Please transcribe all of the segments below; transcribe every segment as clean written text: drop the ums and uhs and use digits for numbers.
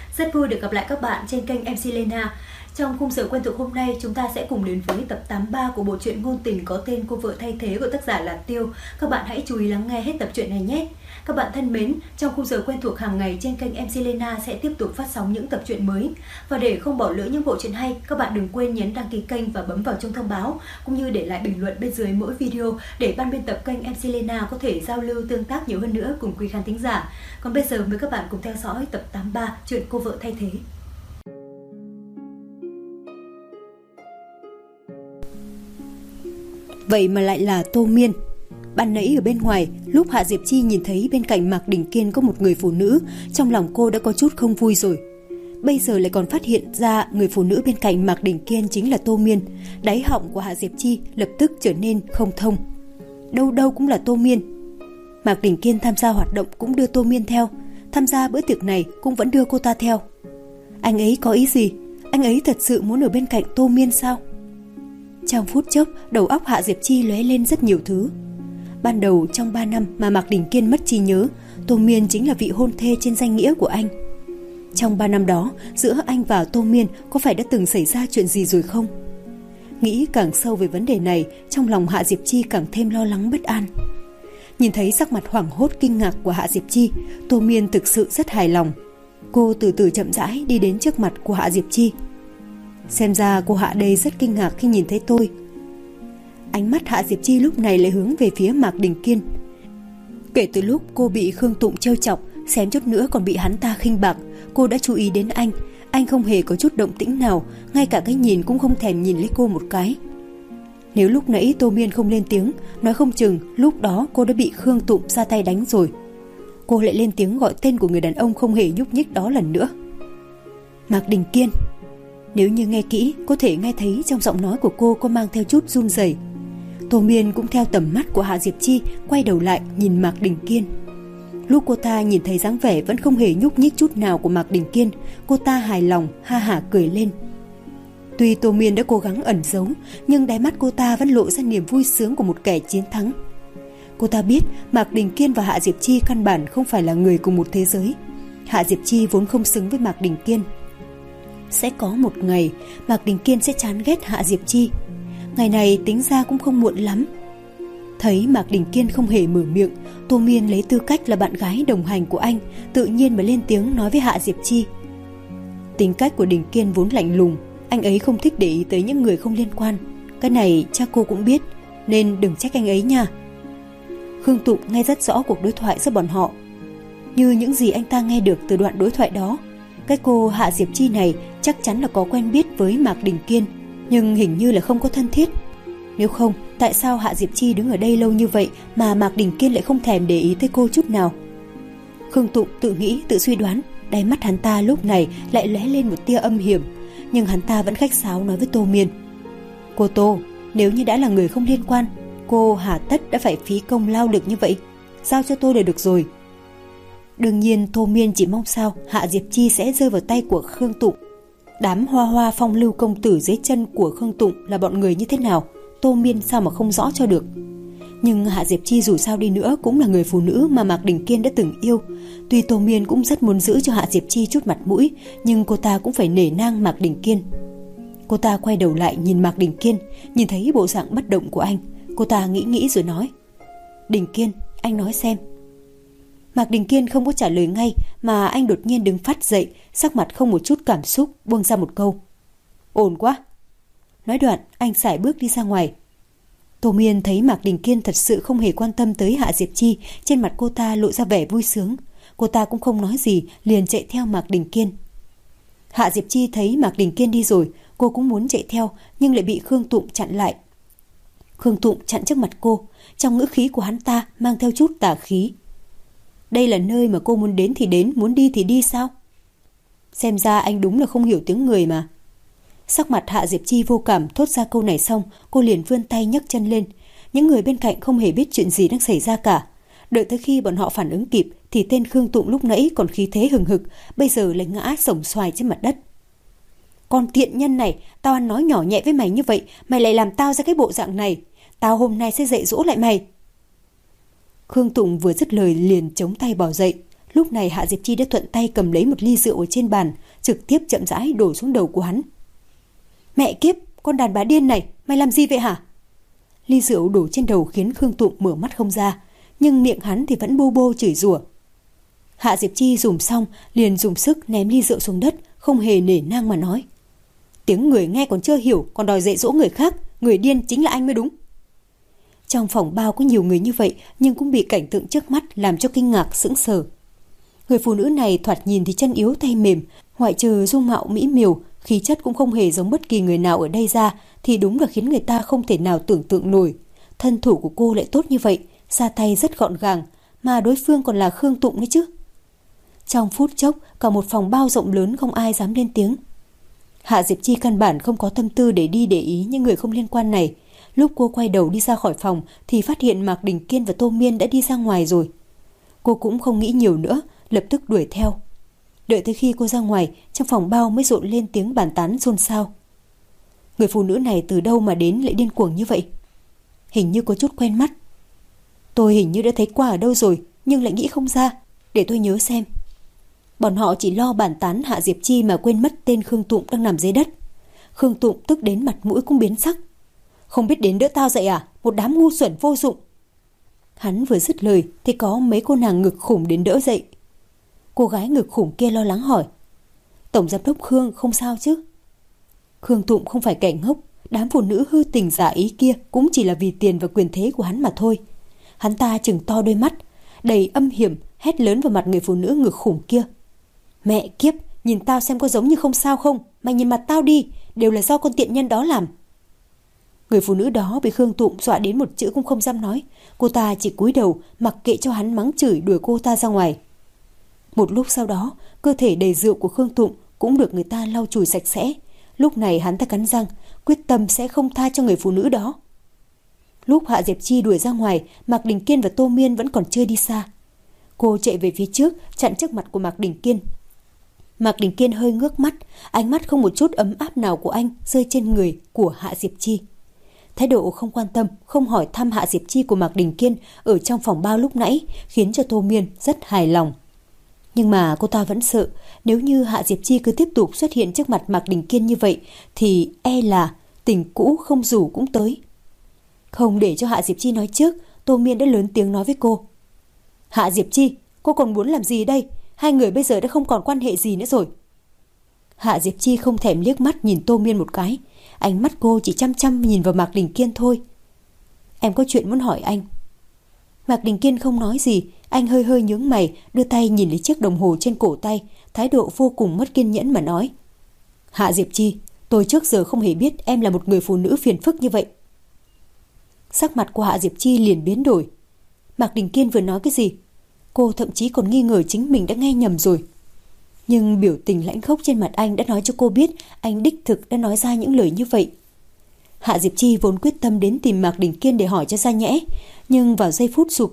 Rất vui được gặp lại các bạn trên kênh MC Lena. Trong khung giờ quen thuộc hôm nay, chúng ta sẽ cùng đến với tập 83 của bộ truyện ngôn tình có tên Cô vợ thay thế của tác giả là Tiêu. Các bạn hãy chú ý lắng nghe hết tập truyện này nhé. Các bạn thân mến, trong khung giờ quen thuộc hàng ngày trên kênh MC Lena sẽ tiếp tục phát sóng những tập truyện mới. Và để không bỏ lỡ những bộ truyện hay, các bạn đừng quên nhấn đăng ký kênh và bấm vào chuông thông báo, cũng như để lại bình luận bên dưới mỗi video để ban biên tập kênh MC Lena có thể giao lưu tương tác nhiều hơn nữa cùng quý khán thính giả. Còn bây giờ mời các bạn cùng theo dõi tập 83 chuyện Cô vợ thay thế. Vậy mà lại là Tô Miên. Ban nãy ở bên ngoài, lúc Hạ Diệp Chi nhìn thấy bên cạnh Mạc Đình Kiên có một người phụ nữ, trong lòng cô đã có chút không vui rồi. Bây giờ lại còn phát hiện ra người phụ nữ bên cạnh Mạc Đình Kiên chính là Tô Miên. Đáy họng của Hạ Diệp Chi lập tức trở nên không thông. Đâu đâu cũng là Tô Miên. Mạc Đình Kiên tham gia hoạt động cũng đưa Tô Miên theo, tham gia bữa tiệc này cũng vẫn đưa cô ta theo. Anh ấy có ý gì? Anh ấy thật sự muốn ở bên cạnh Tô Miên sao? Trong phút chốc, đầu óc Hạ Diệp Chi lóe lên rất nhiều thứ. Ban đầu trong 3 năm mà Mạc Đình Kiên mất trí nhớ, Tô Miên chính là vị hôn thê trên danh nghĩa của anh. Trong 3 năm đó, giữa anh và Tô Miên có phải đã từng xảy ra chuyện gì rồi không? Nghĩ càng sâu về vấn đề này, trong lòng Hạ Diệp Chi càng thêm lo lắng bất an. Nhìn thấy sắc mặt hoảng hốt kinh ngạc của Hạ Diệp Chi, Tô Miên thực sự rất hài lòng. Cô từ từ chậm rãi đi đến trước mặt của Hạ Diệp Chi. Xem ra cô Hạ đây rất kinh ngạc khi nhìn thấy tôi. Ánh mắt Hạ Diệp Chi lúc này lại hướng về phía Mạc Đình Kiên. Kể từ lúc cô bị Khương Tụng trêu chọc, xém chút nữa còn bị hắn ta khinh bạc, cô đã chú ý đến anh. Anh không hề có chút động tĩnh nào, ngay cả cái nhìn cũng không thèm nhìn lấy cô một cái. Nếu lúc nãy Tô Miên không lên tiếng, nói không chừng lúc đó cô đã bị Khương Tụng ra tay đánh rồi. Cô lại lên tiếng gọi tên của người đàn ông không hề nhúc nhích đó lần nữa. Mạc Đình Kiên. Nếu như nghe kỹ, có thể nghe thấy trong giọng nói của cô có mang theo chút run rẩy. Tô Miên cũng theo tầm mắt của Hạ Diệp Chi quay đầu lại nhìn Mạc Đình Kiên. Lúc cô ta nhìn thấy dáng vẻ vẫn không hề nhúc nhích chút nào của Mạc Đình Kiên, cô ta hài lòng ha hả cười lên. Tuy Tô Miên đã cố gắng ẩn giấu, nhưng đáy mắt cô ta vẫn lộ ra niềm vui sướng của một kẻ chiến thắng. Cô ta biết Mạc Đình Kiên và Hạ Diệp Chi căn bản không phải là người cùng một thế giới. Hạ Diệp Chi vốn không xứng với Mạc Đình Kiên. Sẽ có một ngày Mạc Đình Kiên sẽ chán ghét Hạ Diệp Chi. Ngày này tính ra cũng không muộn lắm. Thấy Mạc Đình Kiên không hề mở miệng, Tô Miên lấy tư cách là bạn gái đồng hành của anh, tự nhiên mà lên tiếng nói với Hạ Diệp Chi. Tính cách của Đình Kiên vốn lạnh lùng, anh ấy không thích để ý tới những người không liên quan. Cái này chắc cô cũng biết, nên đừng trách anh ấy nha. Khương Tụng nghe rất rõ cuộc đối thoại giữa bọn họ. Như những gì anh ta nghe được từ đoạn đối thoại đó, cái cô Hạ Diệp Chi này chắc chắn là có quen biết với Mạc Đình Kiên, nhưng hình như là không có thân thiết. Nếu không, tại sao Hạ Diệp Chi đứng ở đây lâu như vậy mà Mạc Đình Kiên lại không thèm để ý tới cô chút nào? Khương Tụng tự nghĩ, tự suy đoán, đáy mắt hắn ta lúc này lại lóe lên một tia âm hiểm, nhưng hắn ta vẫn khách sáo nói với Tô Miên. Cô Tô, nếu như đã là người không liên quan, cô hà tất đã phải phí công lao lực như vậy, giao cho tôi là được rồi. Đương nhiên Tô Miên chỉ mong sao Hạ Diệp Chi sẽ rơi vào tay của Khương Tụng. Đám hoa hoa phong lưu công tử dưới chân của Khương Tụng là bọn người như thế nào, Tô Miên sao mà không rõ cho được. Nhưng Hạ Diệp Chi dù sao đi nữa cũng là người phụ nữ mà Mạc Đình Kiên đã từng yêu. Tuy Tô Miên cũng rất muốn giữ cho Hạ Diệp Chi chút mặt mũi, nhưng cô ta cũng phải nể nang Mạc Đình Kiên. Cô ta quay đầu lại nhìn Mạc Đình Kiên, nhìn thấy bộ dạng bất động của anh. Cô ta nghĩ rồi nói. Đình Kiên, anh nói xem. Mạc Đình Kiên không có trả lời ngay, mà anh đột nhiên đứng phắt dậy, sắc mặt không một chút cảm xúc, buông ra một câu. Ổn quá. Nói đoạn, anh sải bước đi ra ngoài. Tô Miên thấy Mạc Đình Kiên thật sự không hề quan tâm tới Hạ Diệp Chi, trên mặt cô ta lộ ra vẻ vui sướng. Cô ta cũng không nói gì, liền chạy theo Mạc Đình Kiên. Hạ Diệp Chi thấy Mạc Đình Kiên đi rồi, cô cũng muốn chạy theo, nhưng lại bị Khương Tụng chặn lại. Khương Tụng chặn trước mặt cô, trong ngữ khí của hắn ta mang theo chút tà khí. Đây là nơi mà cô muốn đến thì đến, muốn đi thì đi sao? Xem ra anh đúng là không hiểu tiếng người mà. Sắc mặt Hạ Diệp Chi vô cảm thốt ra câu này xong, cô liền vươn tay nhấc chân lên. Những người bên cạnh không hề biết chuyện gì đang xảy ra cả. Đợi tới khi bọn họ phản ứng kịp thì tên Khương Tụng lúc nãy còn khí thế hừng hực, bây giờ lại ngã xổm xoài trên mặt đất. Con tiện nhân này, tao ăn nói nhỏ nhẹ với mày như vậy, mày lại làm tao ra cái bộ dạng này. Tao hôm nay sẽ dạy dỗ lại mày. Khương Tụng vừa dứt lời liền chống tay bỏ dậy. Lúc này Hạ Diệp Chi đã thuận tay cầm lấy một ly rượu ở trên bàn, trực tiếp chậm rãi đổ xuống đầu của hắn. Mẹ kiếp, con đàn bà điên này, mày làm gì vậy hả? Ly rượu đổ trên đầu khiến Khương Tụng mở mắt không ra, nhưng miệng hắn thì vẫn bô bô chửi rủa. Hạ Diệp Chi dùng xong liền dùng sức ném ly rượu xuống đất, không hề nể nang mà nói. Tiếng người nghe còn chưa hiểu, còn đòi dạy dỗ người khác, người điên chính là anh mới đúng. Trong phòng bao có nhiều người như vậy, nhưng cũng bị cảnh tượng trước mắt làm cho kinh ngạc sững sờ. Người phụ nữ này thoạt nhìn thì chân yếu tay mềm, ngoại trừ dung mạo mỹ miều, khí chất cũng không hề giống bất kỳ người nào ở đây ra, thì đúng là khiến người ta không thể nào tưởng tượng nổi. Thân thủ của cô lại tốt như vậy, ra tay rất gọn gàng, mà đối phương còn là Khương Tụng đấy chứ. Trong phút chốc, cả một phòng bao rộng lớn không ai dám lên tiếng. Hạ Diệp Chi căn bản không có tâm tư để đi để ý những người không liên quan này. Lúc cô quay đầu đi ra khỏi phòng thì phát hiện Mạc Đình Kiên và Tô Miên đã đi ra ngoài rồi. Cô cũng không nghĩ nhiều nữa, lập tức đuổi theo. Đợi tới khi cô ra ngoài, trong phòng bao mới rộn lên tiếng bàn tán xôn xao. Người phụ nữ này từ đâu mà đến lại điên cuồng như vậy? Hình như có chút quen mắt. Tôi hình như đã thấy qua ở đâu rồi, nhưng lại nghĩ không ra. Để tôi nhớ xem. Bọn họ chỉ lo bàn tán Hạ Diệp Chi mà quên mất tên Khương Tụng đang nằm dưới đất. Khương Tụng tức đến mặt mũi cũng biến sắc. Không biết đến đỡ tao dậy à? Một đám ngu xuẩn vô dụng. Hắn vừa dứt lời thì có mấy cô nàng ngực khủng đến đỡ dậy. Cô gái ngực khủng kia lo lắng hỏi. Tổng giám đốc Khương không sao chứ? Khương Tụng không phải kẻ ngốc. Đám phụ nữ hư tình giả ý kia cũng chỉ là vì tiền và quyền thế của hắn mà thôi. Hắn ta trừng to đôi mắt, đầy âm hiểm, hét lớn vào mặt người phụ nữ ngực khủng kia. Mẹ kiếp, nhìn tao xem có giống như không sao không? Mày nhìn mặt tao đi, đều là do con tiện nhân đó làm. Người phụ nữ đó bị Khương Tụng dọa đến một chữ cũng không dám nói. Cô ta chỉ cúi đầu, mặc kệ cho hắn mắng chửi đuổi cô ta ra ngoài. Một lúc sau đó, cơ thể đầy rượu của Khương Tụng cũng được người ta lau chùi sạch sẽ. Lúc này hắn ta cắn răng, quyết tâm sẽ không tha cho người phụ nữ đó. Lúc Hạ Diệp Chi đuổi ra ngoài, Mạc Đình Kiên và Tô Miên vẫn còn chưa đi xa. Cô chạy về phía trước, chặn trước mặt của Mạc Đình Kiên. Mạc Đình Kiên hơi ngước mắt, ánh mắt không một chút ấm áp nào của anh rơi trên người của Hạ Diệp Chi. Thái độ không quan tâm, không hỏi thăm Hạ Diệp Chi của Mạc Đình Kiên ở trong phòng bao lúc nãy khiến cho Tô Miên rất hài lòng. Nhưng mà cô ta vẫn sợ, nếu như Hạ Diệp Chi cứ tiếp tục xuất hiện trước mặt Mạc Đình Kiên như vậy thì e là tình cũ không rủ cũng tới. Không để cho Hạ Diệp Chi nói trước, Tô Miên đã lớn tiếng nói với cô. Hạ Diệp Chi, cô còn muốn làm gì đây? Hai người bây giờ đã không còn quan hệ gì nữa rồi. Hạ Diệp Chi không thèm liếc mắt nhìn Tô Miên một cái. Ánh mắt cô chỉ chăm chăm nhìn vào Mạc Đình Kiên thôi. Em có chuyện muốn hỏi anh. Mạc Đình Kiên không nói gì. Anh hơi hơi nhướng mày, đưa tay nhìn lấy chiếc đồng hồ trên cổ tay, thái độ vô cùng mất kiên nhẫn mà nói. Hạ Diệp Chi, tôi trước giờ không hề biết em là một người phụ nữ phiền phức như vậy. Sắc mặt của Hạ Diệp Chi liền biến đổi. Mạc Đình Kiên vừa nói cái gì? Cô thậm chí còn nghi ngờ chính mình đã nghe nhầm rồi. Nhưng biểu tình lãnh khốc trên mặt anh đã nói cho cô biết anh đích thực đã nói ra những lời như vậy. Hạ Diệp Chi vốn quyết tâm đến tìm Mạc Đình Kiên để hỏi cho ra nhẽ. Nhưng vào giây phút sụp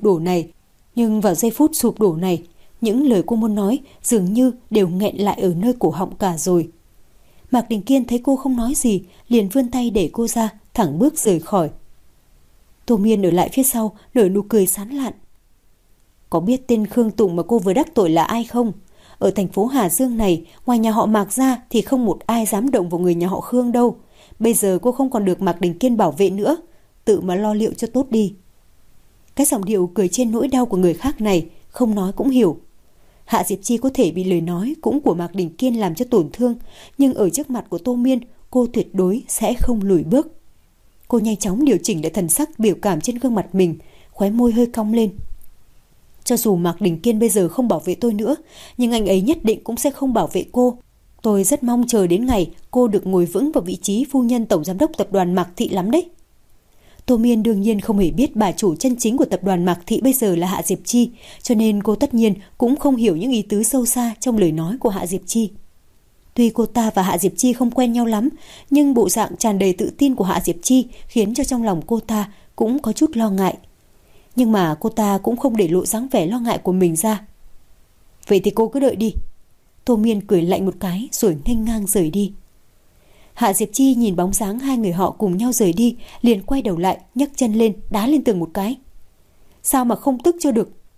đổ này, những lời cô muốn nói dường như đều nghẹn lại ở nơi cổ họng cả rồi. Mạc Đình Kiên thấy cô không nói gì, liền vươn tay để cô ra, thẳng bước rời khỏi. Tô Miên ở lại phía sau, nở nụ cười sán lạn. Có biết tên Khương Tụng mà cô vừa đắc tội là ai không? Ở thành phố Hà Dương này, ngoài nhà họ Mạc ra thì không một ai dám động vào người nhà họ Khương đâu. Bây giờ cô không còn được Mạc Đình Kiên bảo vệ nữa, tự mà lo liệu cho tốt đi. Cái giọng điệu cười trên nỗi đau của người khác này, không nói cũng hiểu. Hạ Diệp Chi có thể bị lời nói cũng của Mạc Đình Kiên làm cho tổn thương, nhưng ở trước mặt của Tô Miên, cô tuyệt đối sẽ không lùi bước. Cô nhanh chóng điều chỉnh lại thần sắc biểu cảm trên gương mặt mình, khóe môi hơi cong lên. Cho dù Mạc Đình Kiên bây giờ không bảo vệ tôi nữa, nhưng anh ấy nhất định cũng sẽ không bảo vệ cô. Tôi rất mong chờ đến ngày cô được ngồi vững vào vị trí phu nhân tổng giám đốc tập đoàn Mạc Thị lắm đấy. Tô Miên đương nhiên không hề biết bà chủ chân chính của tập đoàn Mạc Thị bây giờ là Hạ Diệp Chi, cho nên cô tất nhiên cũng không hiểu những ý tứ sâu xa trong lời nói của Hạ Diệp Chi. Tuy cô ta và Hạ Diệp Chi không quen nhau lắm, nhưng bộ dạng tràn đầy tự tin của Hạ Diệp Chi khiến cho trong lòng cô ta cũng có chút lo ngại. Nhưng mà cô ta cũng không để lộ dáng vẻ lo ngại của mình ra. Vậy thì cô cứ đợi đi. Tô Miên cười lạnh một cái rồi nghênh ngang rời đi. Hạ Diệp Chi nhìn bóng dáng hai người họ cùng nhau rời đi, liền quay đầu lại, nhấc chân lên, đá lên tường một cái. Sao mà không tức cho được?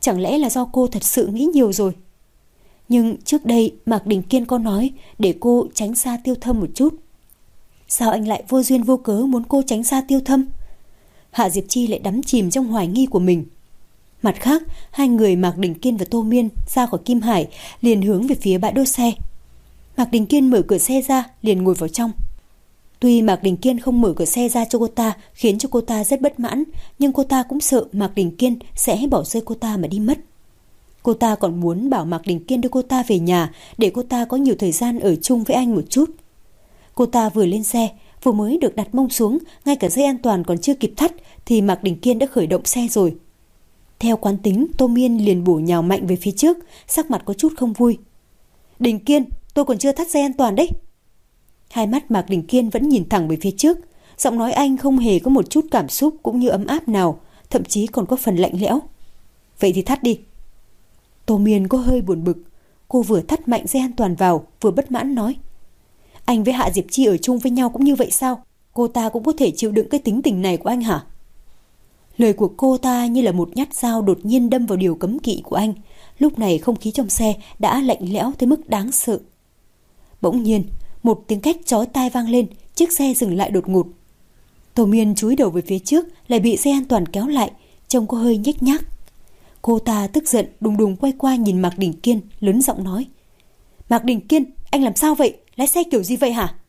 Chẳng lẽ là do cô thật sự nghĩ nhiều rồi? Nhưng trước đây Mạc Đình Kiên có nói để cô tránh xa Tiêu Thâm một chút. Sao anh lại vô duyên vô cớ muốn cô tránh xa Tiêu Thâm? Hạ Diệp Chi lại đắm chìm trong hoài nghi của mình. Mặt khác, hai người Mạc Đình Kiên và Tô Miên ra khỏi Kim Hải liền hướng về phía bãi đỗ xe. Mạc Đình Kiên mở cửa xe ra liền ngồi vào trong. Tuy Mạc Đình Kiên không mở cửa xe ra cho cô ta khiến cho cô ta rất bất mãn, nhưng cô ta cũng sợ Mạc Đình Kiên sẽ bỏ rơi cô ta mà đi mất. Cô ta còn muốn bảo Mạc Đình Kiên đưa cô ta về nhà để cô ta có nhiều thời gian ở chung với anh một chút. Cô ta vừa lên xe, vừa mới được đặt mông xuống, ngay cả dây an toàn còn chưa kịp thắt thì Mạc Đình Kiên đã khởi động xe rồi. Theo quán tính, Tô Miên liền bổ nhào mạnh về phía trước, sắc mặt có chút không vui. Đình Kiên, tôi còn chưa thắt dây an toàn đấy. Hai mắt Mạc Đình Kiên vẫn nhìn thẳng về phía trước, giọng nói anh không hề có một chút cảm xúc cũng như ấm áp nào, thậm chí còn có phần lạnh lẽo. Vậy thì thắt đi. Tô Miên có hơi buồn bực, cô vừa thắt mạnh dây an toàn vào, vừa bất mãn nói. Anh với Hạ Diệp Chi ở chung với nhau cũng như vậy sao? Cô ta cũng có thể chịu đựng cái tính tình này của anh hả? Lời của cô ta như là một nhát dao đột nhiên đâm vào điều cấm kỵ của anh. Lúc này không khí trong xe đã lạnh lẽo tới mức đáng sợ. Bỗng nhiên, một tiếng két chói tai vang lên, chiếc xe dừng lại đột ngột. Tô Miên chúi đầu về phía trước, lại bị dây an toàn kéo lại, trông có hơi nhếch nhác. Cô ta tức giận đùng đùng quay qua nhìn Mạc Đình Kiên, lớn giọng nói. Mạc Đình Kiên, anh làm sao vậy? Lái xe kiểu gì vậy hả?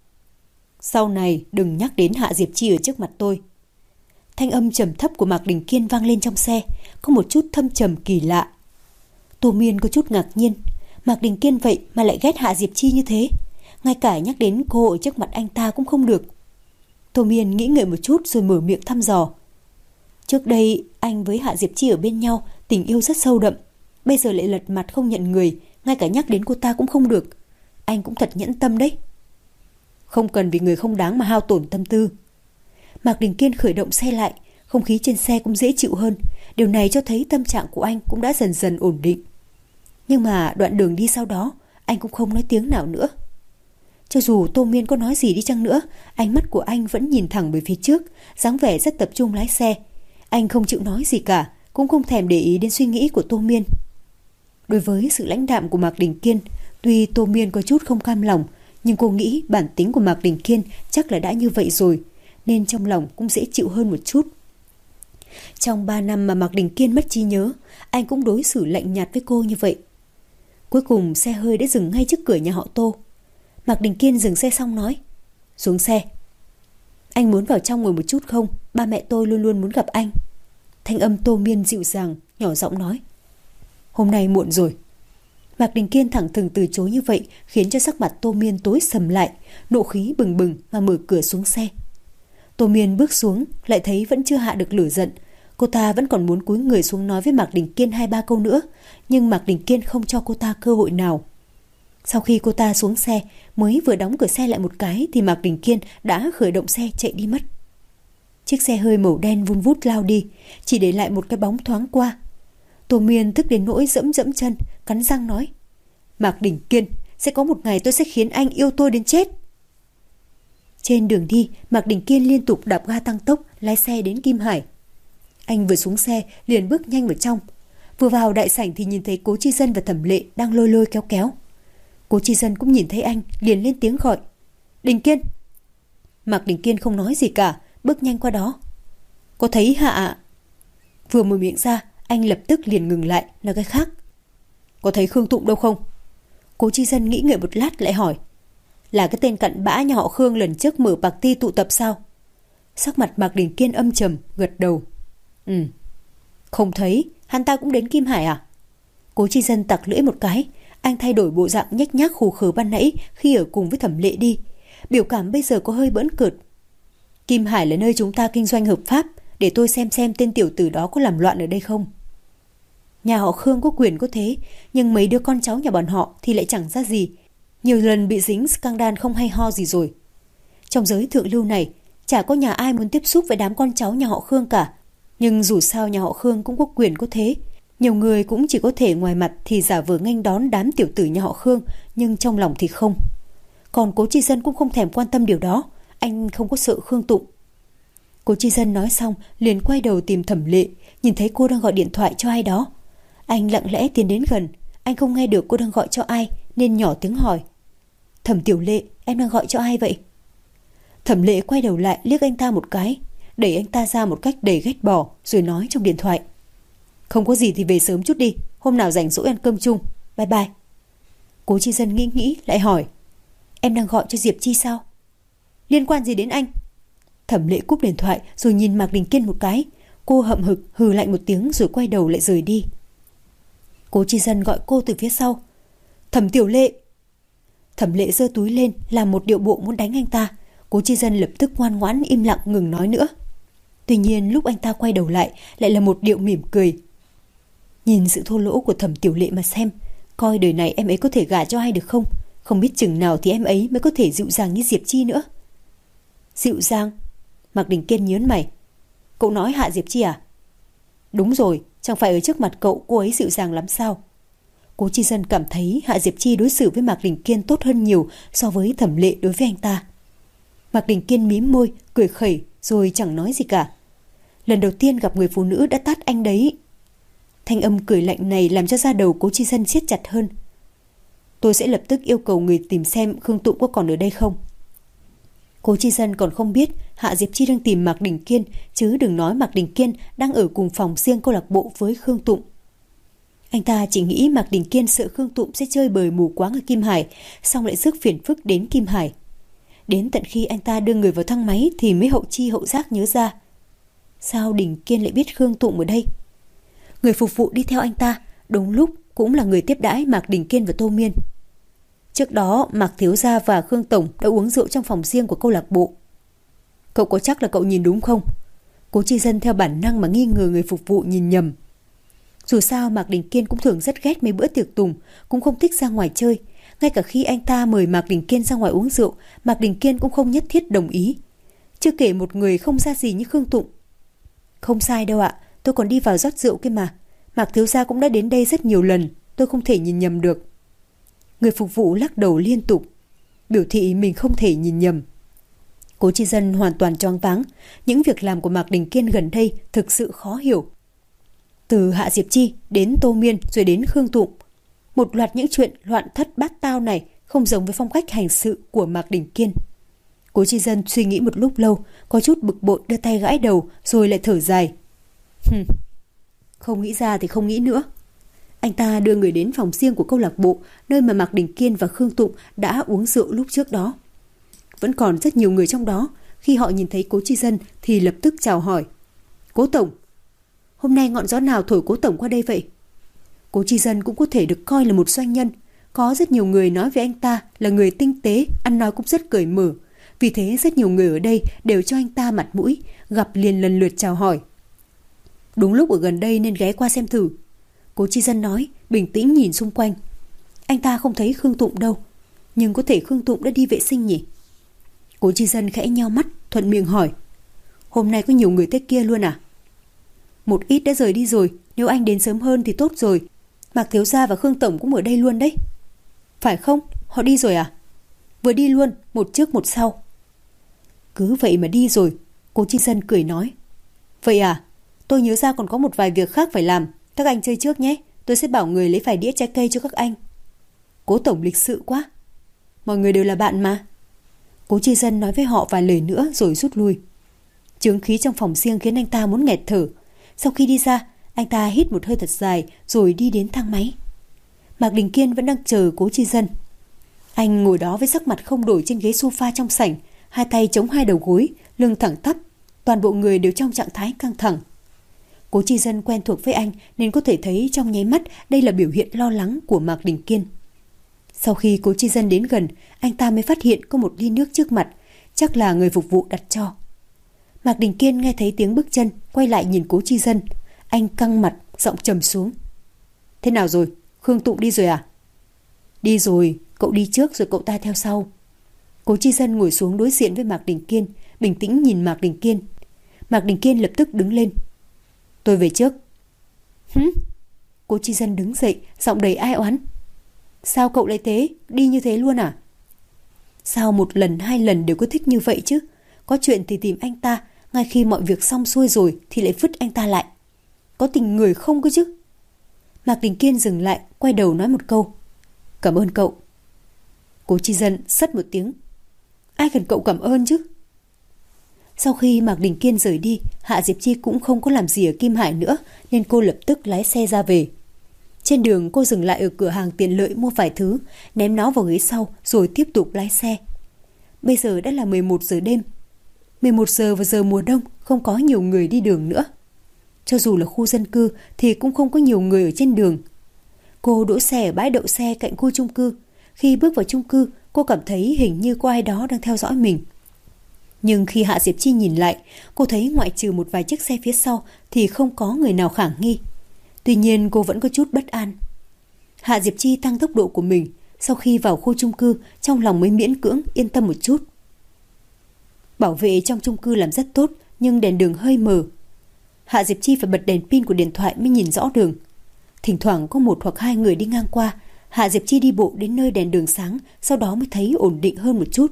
Sau này đừng nhắc đến Hạ Diệp Chi ở trước mặt tôi. Thanh âm trầm thấp của Mạc Đình Kiên vang lên trong xe, có một chút thâm trầm kỳ lạ. Tô Miên có chút ngạc nhiên, Mạc Đình Kiên vậy mà lại ghét Hạ Diệp Chi như thế, ngay cả nhắc đến cô ở trước mặt anh ta cũng không được. Tô Miên nghĩ ngợi một chút rồi mở miệng thăm dò. Trước đây anh với Hạ Diệp Chi ở bên nhau, tình yêu rất sâu đậm, bây giờ lại lật mặt không nhận người, ngay cả nhắc đến cô ta cũng không được. Anh cũng thật nhẫn tâm đấy. Không cần vì người không đáng mà hao tổn tâm tư. Mạc Đình Kiên khởi động xe lại, không khí trên xe cũng dễ chịu hơn. Điều này cho thấy tâm trạng của anh cũng đã dần dần ổn định. Nhưng mà đoạn đường đi sau đó, anh cũng không nói tiếng nào nữa. Cho dù Tô Miên có nói gì đi chăng nữa, ánh mắt của anh vẫn nhìn thẳng về phía trước, dáng vẻ rất tập trung lái xe. Anh không chịu nói gì cả, cũng không thèm để ý đến suy nghĩ của Tô Miên. Đối với sự lãnh đạm của Mạc Đình Kiên, tuy Tô Miên có chút không cam lòng, nhưng cô nghĩ bản tính của Mạc Đình Kiên chắc là đã như vậy rồi, nên trong lòng cũng dễ chịu hơn một chút. Trong 3 năm mà Mạc Đình Kiên mất trí nhớ, anh cũng đối xử lạnh nhạt với cô như vậy. Cuối cùng xe hơi đã dừng ngay trước cửa nhà họ Tô. Mạc Đình Kiên dừng xe xong nói, xuống xe. Anh muốn vào trong ngồi một chút không? Ba mẹ tôi luôn luôn muốn gặp anh. Thanh âm Tô Miên dịu dàng, nhỏ giọng nói. Hôm nay muộn rồi. Mạc Đình Kiên thẳng thừng từ chối như vậy khiến cho sắc mặt Tô Miên tối sầm lại, nộ khí bừng bừng mà mở cửa xuống xe. Tô Miên bước xuống, lại thấy vẫn chưa hạ được lửa giận. Cô ta vẫn còn muốn cúi người xuống nói với Mạc Đình Kiên 2-3 câu nữa, nhưng Mạc Đình Kiên không cho cô ta cơ hội nào. Sau khi cô ta xuống xe, mới vừa đóng cửa xe lại một cái thì Mạc Đình Kiên đã khởi động xe chạy đi mất. Chiếc xe hơi màu đen vun vút lao đi, chỉ để lại một cái bóng thoáng qua. Tô Miên tức đến nỗi dẫm dẫm chân, cắn răng nói. Mạc Đình Kiên, sẽ có một ngày tôi sẽ khiến anh yêu tôi đến chết. Trên đường đi, Mạc Đình Kiên liên tục đạp ga tăng tốc, lái xe đến Kim Hải. Anh vừa xuống xe, liền bước nhanh vào trong. Vừa vào đại sảnh thì nhìn thấy Cố Chi Dân và Thẩm Lệ đang lôi lôi kéo kéo. Cố Chi Dân cũng nhìn thấy anh, liền lên tiếng gọi. Đình Kiên. Mạc Đình Kiên không nói gì cả, bước nhanh qua đó. Có thấy Hạ ạ? Vừa mở miệng ra, anh lập tức liền ngừng lại, là cái khác. Có thấy Khương Tụng đâu không? Cố Chi Dân nghĩ ngợi một lát lại hỏi. Là cái tên cặn bã nhà họ Khương lần trước mở party tụ tập sao? Sắc mặt Mạc Đình Kiên âm trầm, gật đầu. Không thấy, hắn ta cũng đến Kim Hải à? Cố Chi Dân tặc lưỡi một cái, anh thay đổi bộ dạng nhếch nhác khù khờ ban nãy khi ở cùng với Thẩm Lệ đi. Biểu cảm bây giờ có hơi bỡn cợt. Kim Hải là nơi chúng ta kinh doanh hợp pháp, để tôi xem tên tiểu tử đó có làm loạn ở đây không. Nhà họ Khương có quyền có thế, nhưng mấy đứa con cháu nhà bọn họ thì lại chẳng ra gì. Nhiều lần bị dính scandal không hay ho gì rồi. Trong giới thượng lưu này, chả có nhà ai muốn tiếp xúc với đám con cháu nhà họ Khương cả. Nhưng dù sao nhà họ Khương cũng có quyền có thế. Nhiều người cũng chỉ có thể ngoài mặt thì giả vờ nghênh đón đám tiểu tử nhà họ Khương, nhưng trong lòng thì không. Còn Cố Chi Dân cũng không thèm quan tâm điều đó, anh không có sợ Khương Tụng. Cố Chi Dân nói xong liền quay đầu tìm Thẩm Lệ, nhìn thấy cô đang gọi điện thoại cho ai đó. Anh lặng lẽ tiến đến gần. Anh không nghe được cô đang gọi cho ai nên nhỏ tiếng hỏi: Thẩm Tiểu Lệ, em đang gọi cho ai vậy? Thẩm Lệ quay đầu lại liếc anh ta một cái, đẩy anh ta ra một cách đầy ghét bỏ rồi nói trong điện thoại: Không có gì thì về sớm chút đi, hôm nào rảnh rỗi ăn cơm chung, bye bye. Cố Chi Dân nghĩ lại hỏi: Em đang gọi cho Diệp Chi sao? Liên quan gì đến anh? Thẩm Lệ cúp điện thoại rồi nhìn Mạc Đình Kiên một cái. Cô hậm hực hừ lạnh một tiếng rồi quay đầu lại rời đi. Cố Chi Dân gọi cô từ phía sau: Thẩm Tiểu Lệ. Thẩm Lệ giơ túi lên làm một điệu bộ muốn đánh anh ta. Cố Chi Dân lập tức ngoan ngoãn im lặng ngừng nói nữa. Tuy nhiên lúc anh ta quay đầu lại là một điệu mỉm cười. Nhìn sự thô lỗ của Thẩm Tiểu Lệ mà xem, coi đời này em ấy có thể gả cho ai được không? Không biết chừng nào thì em ấy mới có thể dịu dàng như Diệp Chi nữa. Dịu dàng? Mạc Đình Kiên nhớn mày. Cậu nói hạ Diệp Chi à? Đúng rồi, chẳng phải ở trước mặt cậu cô ấy dịu dàng lắm sao? Cố Chi Dân cảm thấy Hạ Diệp Chi đối xử với Mạc Đình Kiên tốt hơn nhiều so với Thẩm Lệ đối với anh ta. Mạc Đình Kiên mím môi, cười khẩy rồi chẳng nói gì cả. Lần đầu tiên gặp người phụ nữ đã tát anh đấy. Thanh âm cười lạnh này làm cho da đầu Cố Chi Dân siết chặt hơn. Tôi sẽ lập tức yêu cầu người tìm xem Khương Tụng có còn ở đây không. Cố Chi Dân còn không biết Hạ Diệp Chi đang tìm Mạc Đình Kiên, chứ đừng nói Mạc Đình Kiên đang ở cùng phòng riêng câu lạc bộ với Khương Tụng. Anh ta chỉ nghĩ Mạc Đình Kiên sợ Khương Tụng sẽ chơi bời mù quáng ở Kim Hải, xong lại rước phiền phức đến Kim Hải. Đến tận khi anh ta đưa người vào thang máy thì mới hậu chi hậu giác nhớ ra. Sao Đình Kiên lại biết Khương Tụng ở đây? Người phục vụ đi theo anh ta đúng lúc cũng là người tiếp đãi Mạc Đình Kiên và Tô Miên. Trước đó Mạc Thiếu Gia và Khương Tổng đã uống rượu trong phòng riêng của câu lạc bộ. Cậu có chắc là cậu nhìn đúng không? Cố Chi Dân theo bản năng mà nghi ngờ người phục vụ nhìn nhầm. Dù sao Mạc Đình Kiên cũng thường rất ghét mấy bữa tiệc tùng, cũng không thích ra ngoài chơi. Ngay cả khi anh ta mời Mạc Đình Kiên ra ngoài uống rượu, Mạc Đình Kiên cũng không nhất thiết đồng ý. Chưa kể một người không ra gì như Khương Tụng. Không sai đâu ạ, tôi còn đi vào rót rượu kia mà. Mạc Thiếu Gia cũng đã đến đây rất nhiều lần, tôi không thể nhìn nhầm được. Người phục vụ lắc đầu liên tục, biểu thị mình không thể nhìn nhầm. Cố Chi Dân hoàn toàn choáng váng. Những việc làm của Mạc Đình Kiên gần đây thực sự khó hiểu. Từ Hạ Diệp Chi đến Tô Miên rồi đến Khương Tụng, một loạt những chuyện loạn thất bát tao này không giống với phong cách hành sự của Mạc Đình Kiên. Cố Chi Dân suy nghĩ một lúc lâu, có chút bực bội đưa tay gãi đầu rồi lại thở dài. Không nghĩ ra thì không nghĩ nữa. Anh ta đưa người đến phòng riêng của câu lạc bộ, nơi mà Mạc Đình Kiên và Khương Tụng đã uống rượu lúc trước đó. Vẫn còn rất nhiều người trong đó. Khi họ nhìn thấy Cố Chi Dân thì lập tức chào hỏi. Cố Tổng, hôm nay ngọn gió nào thổi Cố Tổng qua đây vậy? Cố Chi Dân cũng có thể được coi là một doanh nhân. Có rất nhiều người nói về anh ta là người tinh tế, ăn nói cũng rất cởi mở. Vì thế rất nhiều người ở đây đều cho anh ta mặt mũi, gặp liền lần lượt chào hỏi. Đúng lúc ở gần đây nên ghé qua xem thử. Cố Chi Dân nói, bình tĩnh nhìn xung quanh. Anh ta không thấy Khương Tụng đâu, nhưng có thể Khương Tụng đã đi vệ sinh nhỉ? Cố Chi Dân khẽ nheo mắt, thuận miệng hỏi. Hôm nay có nhiều người thế kia luôn à? Một ít đã rời đi rồi, nếu anh đến sớm hơn thì tốt rồi. Mạc Thiếu Gia và Khương Tổng cũng ở đây luôn đấy. Phải không? Họ đi rồi à? Vừa đi luôn, một trước một sau. Cứ vậy mà đi rồi. Cố Chi Dân cười nói. Vậy à? Tôi nhớ ra còn có một vài việc khác phải làm. Các anh chơi trước nhé, tôi sẽ bảo người lấy vài đĩa trái cây cho các anh. Cố Tổng lịch sự quá. Mọi người đều là bạn mà. Cố Chi Dân nói với họ vài lời nữa rồi rút lui. Chướng khí trong phòng riêng khiến anh ta muốn nghẹt thở. Sau khi đi ra, anh ta hít một hơi thật dài rồi đi đến thang máy. Mạc Đình Kiên vẫn đang chờ Cố Chi Dân. Anh ngồi đó với sắc mặt không đổi trên ghế sofa trong sảnh, hai tay chống hai đầu gối, lưng thẳng tắp, toàn bộ người đều trong trạng thái căng thẳng. Cố Chi Dân quen thuộc với anh nên có thể thấy trong nháy mắt đây là biểu hiện lo lắng của Mạc Đình Kiên. Sau khi Cố Chi Dân đến gần, anh ta mới phát hiện có một ly nước trước mặt, chắc là người phục vụ đặt cho. Mạc Đình Kiên nghe thấy tiếng bước chân, quay lại nhìn Cố Chi Dân. Anh căng mặt, giọng trầm xuống. Thế nào rồi? Khương Tụng đi rồi à? Đi rồi, cậu đi trước rồi cậu ta theo sau. Cố Chi Dân ngồi xuống đối diện với Mạc Đình Kiên, bình tĩnh nhìn Mạc Đình Kiên. Mạc Đình Kiên lập tức đứng lên. Tôi về trước. Cố Chi Dân đứng dậy, giọng đầy ai oán. Sao cậu lại thế? Đi như thế luôn à? Sao một lần hai lần đều có thích như vậy chứ? Có chuyện thì tìm anh ta, ngay khi mọi việc xong xuôi rồi thì lại vứt anh ta lại. Có tình người không cơ chứ? Mạc Đình Kiên dừng lại, quay đầu nói một câu: "Cảm ơn cậu." Cố Chi Dân sất một tiếng: "Ai cần cậu cảm ơn chứ?" Sau khi Mạc Đình Kiên rời đi, Hạ Diệp Chi cũng không có làm gì ở Kim Hải nữa, nên cô lập tức lái xe ra về. Trên đường cô dừng lại ở cửa hàng tiện lợi mua vài thứ, ném nó vào ghế sau rồi tiếp tục lái xe. Bây giờ đã là 11 giờ đêm. 11 giờ vào giờ mùa đông không có nhiều người đi đường nữa. Cho dù là khu dân cư thì cũng không có nhiều người ở trên đường. Cô đỗ xe ở bãi đậu xe cạnh khu chung cư. Khi bước vào chung cư, cô cảm thấy hình như có ai đó đang theo dõi mình. Nhưng khi Hạ Diệp Chi nhìn lại, cô thấy ngoại trừ một vài chiếc xe phía sau thì không có người nào khả nghi. Tuy nhiên cô vẫn có chút bất an. Hạ Diệp Chi tăng tốc độ của mình. Sau khi vào khu chung cư, trong lòng mới miễn cưỡng yên tâm một chút. Bảo vệ trong chung cư làm rất tốt, nhưng đèn đường hơi mờ. Hạ Diệp Chi phải bật đèn pin của điện thoại mới nhìn rõ đường. Thỉnh thoảng có một hoặc hai người đi ngang qua. Hạ Diệp Chi đi bộ đến nơi đèn đường sáng, sau đó mới thấy ổn định hơn một chút.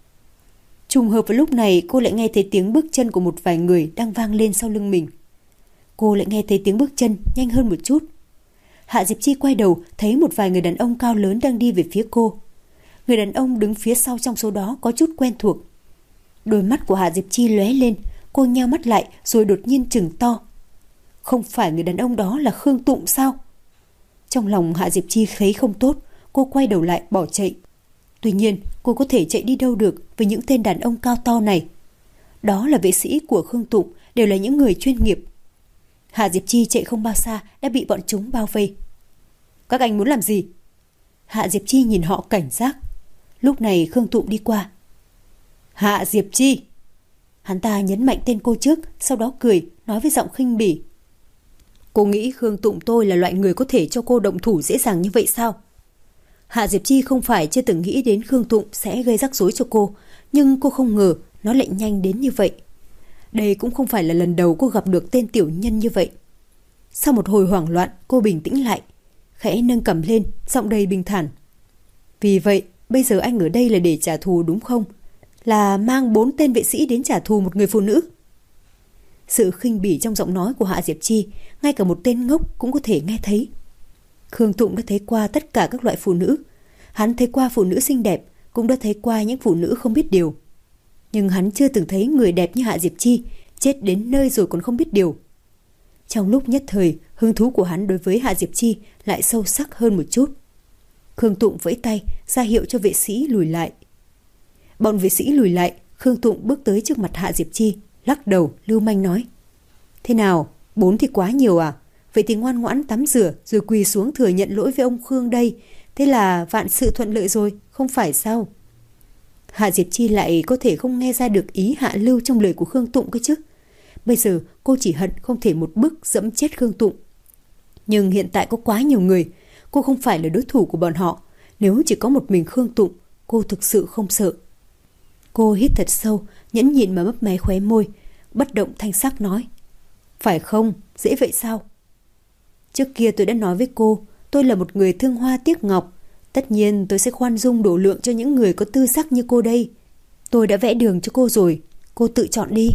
Trùng hợp vào lúc này, cô lại nghe thấy tiếng bước chân của một vài người đang vang lên sau lưng mình. Cô lại nghe thấy tiếng bước chân nhanh hơn một chút. Hạ Diệp Chi quay đầu, thấy một vài người đàn ông cao lớn đang đi về phía cô. Người đàn ông đứng phía sau trong số đó có chút quen thuộc. Đôi mắt của Hạ Diệp Chi lóe lên, cô nheo mắt lại rồi đột nhiên trừng to. Không phải người đàn ông đó là Khương Tụng sao? Trong lòng Hạ Diệp Chi thấy không tốt, cô quay đầu lại bỏ chạy. Tuy nhiên, cô có thể chạy đi đâu được với những tên đàn ông cao to này? Đó là vệ sĩ của Khương Tụng, đều là những người chuyên nghiệp. Hạ Diệp Chi chạy không bao xa đã bị bọn chúng bao vây. Các anh muốn làm gì? Hạ Diệp Chi nhìn họ cảnh giác. Lúc này Khương Tụng đi qua. Hạ Diệp Chi! Hắn ta nhấn mạnh tên cô trước, sau đó cười, nói với giọng khinh bỉ. Cô nghĩ Khương Tụng tôi là loại người có thể cho cô động thủ dễ dàng như vậy sao? Hạ Diệp Chi không phải chưa từng nghĩ đến Khương Tụng sẽ gây rắc rối cho cô, nhưng cô không ngờ nó lại nhanh đến như vậy. Đây cũng không phải là lần đầu cô gặp được tên tiểu nhân như vậy. Sau một hồi hoảng loạn, cô bình tĩnh lại, khẽ nâng cằm lên, giọng đầy bình thản. Vì vậy, bây giờ anh ở đây là để trả thù đúng không? Là mang 4 tên vệ sĩ đến trả thù một người phụ nữ? Sự khinh bỉ trong giọng nói của Hạ Diệp Chi, ngay cả một tên ngốc cũng có thể nghe thấy. Khương Tụng đã thấy qua tất cả các loại phụ nữ. Hắn thấy qua phụ nữ xinh đẹp, cũng đã thấy qua những phụ nữ không biết điều. Nhưng hắn chưa từng thấy người đẹp như Hạ Diệp Chi chết đến nơi rồi còn không biết điều. Trong lúc nhất thời, hứng thú của hắn đối với Hạ Diệp Chi lại sâu sắc hơn một chút. Khương Tụng vẫy tay ra hiệu cho vệ sĩ lùi lại. Bọn vệ sĩ lùi lại, Khương Tụng bước tới trước mặt Hạ Diệp Chi, lắc đầu lưu manh nói. Thế nào, 4 thì quá nhiều à? Vậy thì ngoan ngoãn tắm rửa rồi quỳ xuống thừa nhận lỗi với ông Khương đây. Thế là vạn sự thuận lợi rồi, không phải sao? Hạ Diệp Chi lại có thể không nghe ra được ý hạ lưu trong lời của Khương Tụng cơ chứ. Bây giờ cô chỉ hận không thể một bước dẫm chết Khương Tụng. Nhưng hiện tại có quá nhiều người, cô không phải là đối thủ của bọn họ. Nếu chỉ có một mình Khương Tụng, cô thực sự không sợ. Cô hít thật sâu, nhẫn nhịn mà mấp máy khóe môi, bất động thanh sắc nói. Phải không? Dễ vậy sao? Trước kia tôi đã nói với cô, tôi là một người thương hoa tiếc ngọc. Tất nhiên tôi sẽ khoan dung độ lượng cho những người có tư sắc như cô đây. Tôi đã vẽ đường cho cô rồi, cô tự chọn đi.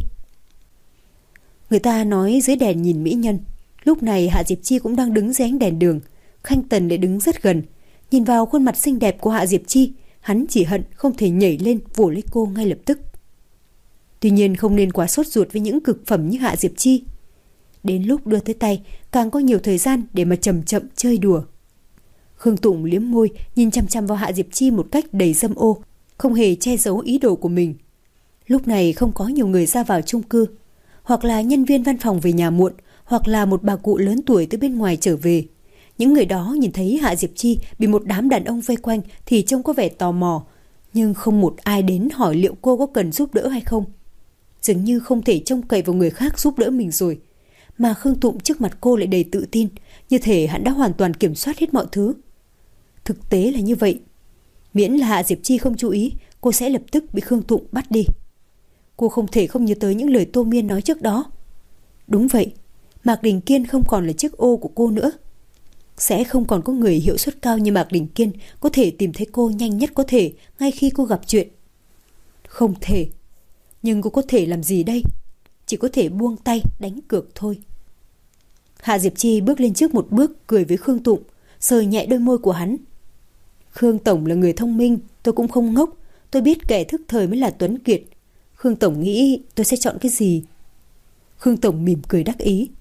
Người ta nói dưới đèn nhìn mỹ nhân. Lúc này Hạ Diệp Chi cũng đang đứng dưới ánh đèn đường. Khanh Tần lại đứng rất gần. Nhìn vào khuôn mặt xinh đẹp của Hạ Diệp Chi, hắn chỉ hận không thể nhảy lên vồ lấy cô ngay lập tức. Tuy nhiên không nên quá sốt ruột với những cực phẩm như Hạ Diệp Chi. Đến lúc đưa tới tay, càng có nhiều thời gian để mà chậm chậm chơi đùa. Khương Tụng liếm môi, nhìn chăm chăm vào Hạ Diệp Chi một cách đầy dâm ô, không hề che giấu ý đồ của mình. Lúc này không có nhiều người ra vào chung cư, hoặc là nhân viên văn phòng về nhà muộn, hoặc là một bà cụ lớn tuổi từ bên ngoài trở về. Những người đó nhìn thấy Hạ Diệp Chi bị một đám đàn ông vây quanh thì trông có vẻ tò mò, nhưng không một ai đến hỏi liệu cô có cần giúp đỡ hay không. Dường như không thể trông cậy vào người khác giúp đỡ mình rồi. Mà Khương Tụng trước mặt cô lại đầy tự tin, như thể hắn đã hoàn toàn kiểm soát hết mọi thứ. Thực tế là như vậy. Miễn là Hạ Diệp Chi không chú ý, cô sẽ lập tức bị Khương Tụng bắt đi. Cô không thể không nhớ tới những lời Tô Miên nói trước đó. Đúng vậy, Mạc Đình Kiên không còn là chiếc ô của cô nữa. Sẽ không còn có người hiệu suất cao như Mạc Đình Kiên có thể tìm thấy cô nhanh nhất có thể ngay khi cô gặp chuyện. Không thể. Nhưng cô có thể làm gì đây? Chỉ có thể buông tay đánh cược thôi. Hạ Diệp Chi bước lên trước một bước, cười với Khương Tụng, sờ nhẹ đôi môi của hắn. Khương Tổng là người thông minh, tôi cũng không ngốc. Tôi biết kẻ thức thời mới là tuấn kiệt. Khương Tổng nghĩ tôi sẽ chọn cái gì? Khương Tổng mỉm cười đắc ý.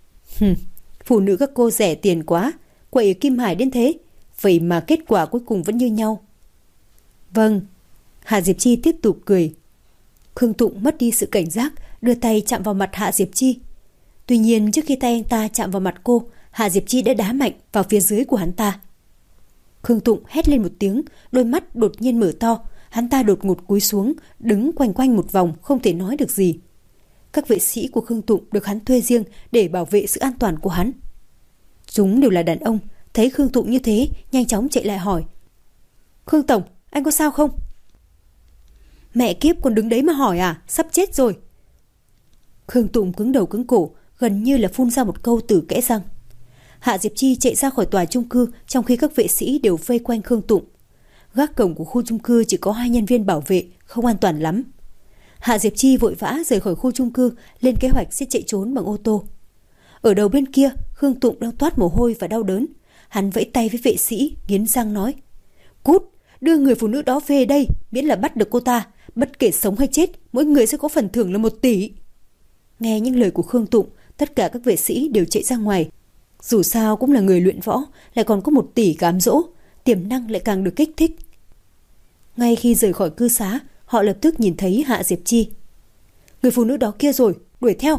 Phụ nữ các cô rẻ tiền quá, quậy ở Kim Hải đến thế, vậy mà kết quả cuối cùng vẫn như nhau. Vâng. Hạ Diệp Chi tiếp tục cười. Khương Tụng mất đi sự cảnh giác, đưa tay chạm vào mặt Hạ Diệp Chi. Tuy nhiên trước khi tay anh ta chạm vào mặt cô, Hạ Diệp Chi đã đá mạnh vào phía dưới của hắn ta. Khương Tụng hét lên một tiếng, đôi mắt đột nhiên mở to. Hắn ta đột ngột cúi xuống, đứng quanh quanh một vòng, không thể nói được gì. Các vệ sĩ của Khương Tụng được hắn thuê riêng để bảo vệ sự an toàn của hắn. Chúng đều là đàn ông, thấy Khương Tụng như thế, nhanh chóng chạy lại hỏi. Khương Tổng, anh có sao không? Mẹ kiếp, còn đứng đấy mà hỏi à? Sắp chết rồi. Khương Tụng cứng đầu cứng cổ, gần như là phun ra một câu từ kẽ răng. Hạ Diệp Chi chạy ra khỏi tòa chung cư, trong khi các vệ sĩ đều vây quanh Khương Tụng. Gác cổng của khu chung cư chỉ có 2 nhân viên bảo vệ, không an toàn lắm. Hạ Diệp Chi vội vã rời khỏi khu chung cư, lên kế hoạch sẽ chạy trốn bằng ô tô. Ở đầu bên kia, Khương Tụng đang toát mồ hôi và đau đớn. Hắn vẫy tay với vệ sĩ, nghiến răng nói: Cút, đưa người phụ nữ đó về đây, miễn là bắt được cô ta, bất kể sống hay chết, mỗi người sẽ có phần thưởng là 1 tỷ. Nghe những lời của Khương Tụng, tất cả các vệ sĩ đều chạy ra ngoài. Dù sao cũng là người luyện võ, lại còn có 1 tỷ cám dỗ, tiềm năng lại càng được kích thích. Ngay khi rời khỏi cư xá, họ lập tức nhìn thấy Hạ Diệp Chi. Người phụ nữ đó kia rồi, đuổi theo.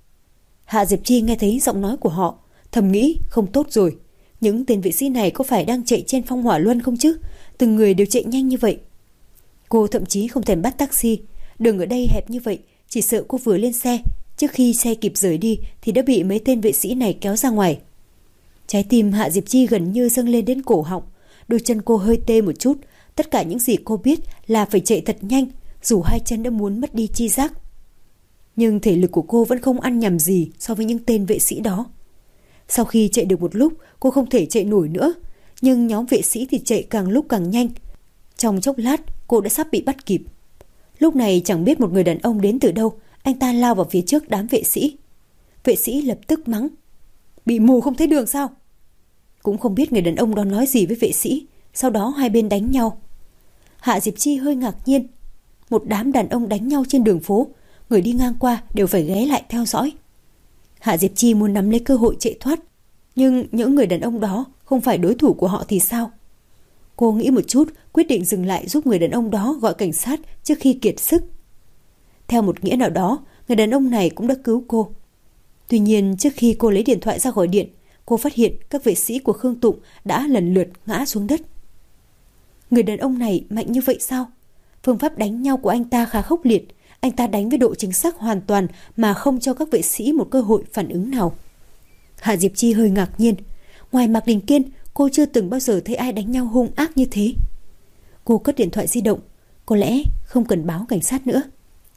Hạ Diệp Chi nghe thấy giọng nói của họ, thầm nghĩ không tốt rồi. Những tên vệ sĩ này có phải đang chạy trên phong hỏa luân không chứ? Từng người đều chạy nhanh như vậy. Cô thậm chí không thèm bắt taxi. Đường ở đây hẹp như vậy, chỉ sợ cô vừa lên xe, trước khi xe kịp rời đi thì đã bị mấy tên vệ sĩ này kéo ra ngoài. Trái tim Hạ Diệp Chi gần như dâng lên đến cổ họng, đôi chân cô hơi tê một chút. Tất cả những gì cô biết là phải chạy thật nhanh, dù 2 chân đã muốn mất đi chi giác. Nhưng thể lực của cô vẫn không ăn nhầm gì so với những tên vệ sĩ đó. Sau khi chạy được một lúc, cô không thể chạy nổi nữa, nhưng nhóm vệ sĩ thì chạy càng lúc càng nhanh. Trong chốc lát, cô đã sắp bị bắt kịp. Lúc này chẳng biết một người đàn ông đến từ đâu, anh ta lao vào phía trước đám vệ sĩ. Vệ sĩ lập tức mắng: Bị mù không thấy đường sao? Cũng không biết người đàn ông đó nói gì với vệ sĩ. Sau đó 2 bên đánh nhau. Hạ Diệp Chi hơi ngạc nhiên. Một đám đàn ông đánh nhau trên đường phố, người đi ngang qua đều phải ghé lại theo dõi. Hạ Diệp Chi muốn nắm lấy cơ hội chạy thoát, nhưng những người đàn ông đó không phải đối thủ của họ thì sao? Cô nghĩ một chút, quyết định dừng lại giúp người đàn ông đó gọi cảnh sát trước khi kiệt sức. Theo một nghĩa nào đó, người đàn ông này cũng đã cứu cô. Tuy nhiên trước khi cô lấy điện thoại ra gọi điện, cô phát hiện các vệ sĩ của Khương Tụng đã lần lượt ngã xuống đất. Người đàn ông này mạnh như vậy sao? Phương pháp đánh nhau của anh ta khá khốc liệt. Anh ta đánh với độ chính xác hoàn toàn mà không cho các vệ sĩ một cơ hội phản ứng nào. Hạ Diệp Chi hơi ngạc nhiên. Ngoài Mạc Đình Kiên, cô chưa từng bao giờ thấy ai đánh nhau hung ác như thế. Cô cất điện thoại di động. Có lẽ không cần báo cảnh sát nữa.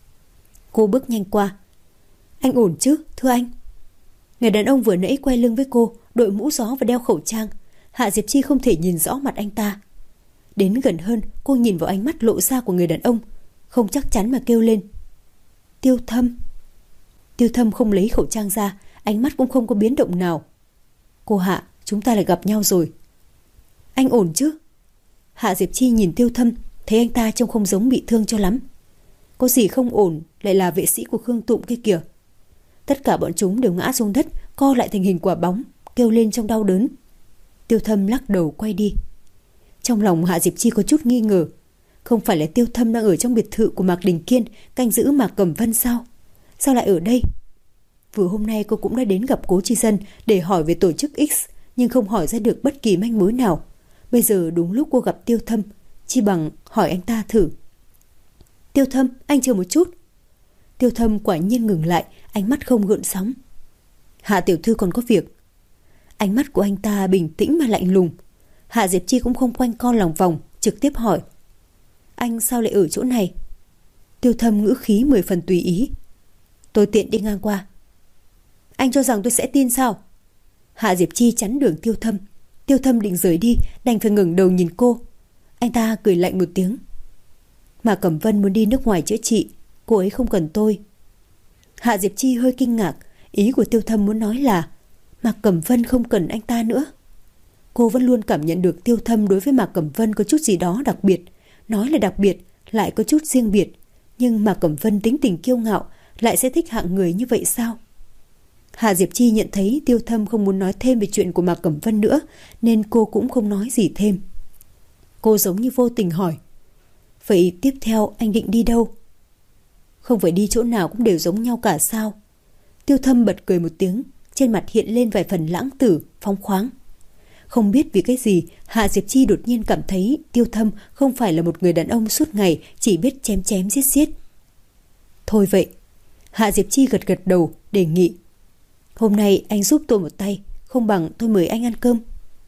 Cô bước nhanh qua. Anh ổn chứ, thưa anh? Người đàn ông vừa nãy quay lưng với cô, đội mũ gió và đeo khẩu trang. Hạ Diệp Chi không thể nhìn rõ mặt anh ta. Đến gần hơn, cô nhìn vào ánh mắt lộ ra của người đàn ông, không chắc chắn mà kêu lên: Tiêu Thâm. Tiêu Thâm không lấy khẩu trang ra, ánh mắt cũng không có biến động nào. Cô Hạ, chúng ta lại gặp nhau rồi. Anh ổn chứ? Hạ Diệp Chi nhìn Tiêu Thâm, thấy anh ta trông không giống bị thương cho lắm. Có gì không ổn, lại là vệ sĩ của Khương Tụng kia kìa. Tất cả bọn chúng đều ngã xuống đất, co lại thành hình quả bóng, kêu lên trong đau đớn. Tiêu Thâm lắc đầu quay đi. Trong lòng Hạ Diệp Chi có chút nghi ngờ. Không phải là Tiêu Thâm đang ở trong biệt thự của Mạc Đình Kiên canh giữ Mạc Cẩm Vân sao? Sao lại ở đây? Vừa hôm nay cô cũng đã đến gặp Cố Chi Dân để hỏi về tổ chức X, nhưng không hỏi ra được bất kỳ manh mối nào. Bây giờ đúng lúc cô gặp Tiêu Thâm, chi bằng hỏi anh ta thử. Tiêu Thâm, anh chờ một chút. Tiêu Thâm quả nhiên ngừng lại, ánh mắt không gợn sóng. Hạ tiểu thư còn có việc. Ánh mắt của anh ta bình tĩnh mà lạnh lùng. Hạ Diệp Chi cũng không quanh co lòng vòng, trực tiếp hỏi: Anh sao lại ở chỗ này? Tiêu Thâm ngữ khí 10 phần tùy ý: Tôi tiện đi ngang qua. Anh cho rằng tôi sẽ tin sao? Hạ Diệp Chi chắn đường Tiêu Thâm. Tiêu Thâm định rời đi, đành phải ngẩng đầu nhìn cô. Anh ta cười lạnh một tiếng: Mà Cẩm Vân muốn đi nước ngoài chữa trị, cô ấy không cần tôi. Hạ Diệp Chi hơi kinh ngạc. Ý của Tiêu Thâm muốn nói là Mạc Cẩm Vân không cần anh ta nữa. Cô vẫn luôn cảm nhận được Tiêu Thâm đối với Mạc Cẩm Vân có chút gì đó đặc biệt. Nói là đặc biệt, lại có chút riêng biệt. Nhưng Mạc Cẩm Vân tính tình kiêu ngạo, lại sẽ thích hạng người như vậy sao? Hạ Diệp Chi nhận thấy Tiêu Thâm không muốn nói thêm về chuyện của Mạc Cẩm Vân nữa, nên cô cũng không nói gì thêm. Cô giống như vô tình hỏi: vậy tiếp theo anh định đi đâu? Không phải đi chỗ nào cũng đều giống nhau cả sao? Tiêu Thâm bật cười một tiếng, trên mặt hiện lên vài phần lãng tử, phóng khoáng. Không biết vì cái gì, Hạ Diệp Chi đột nhiên cảm thấy Tiêu Thâm không phải là một người đàn ông suốt ngày chỉ biết chém chém giết giết. Thôi vậy. Hạ Diệp Chi gật gật đầu, đề nghị: hôm nay anh giúp tôi một tay, không bằng tôi mời anh ăn cơm.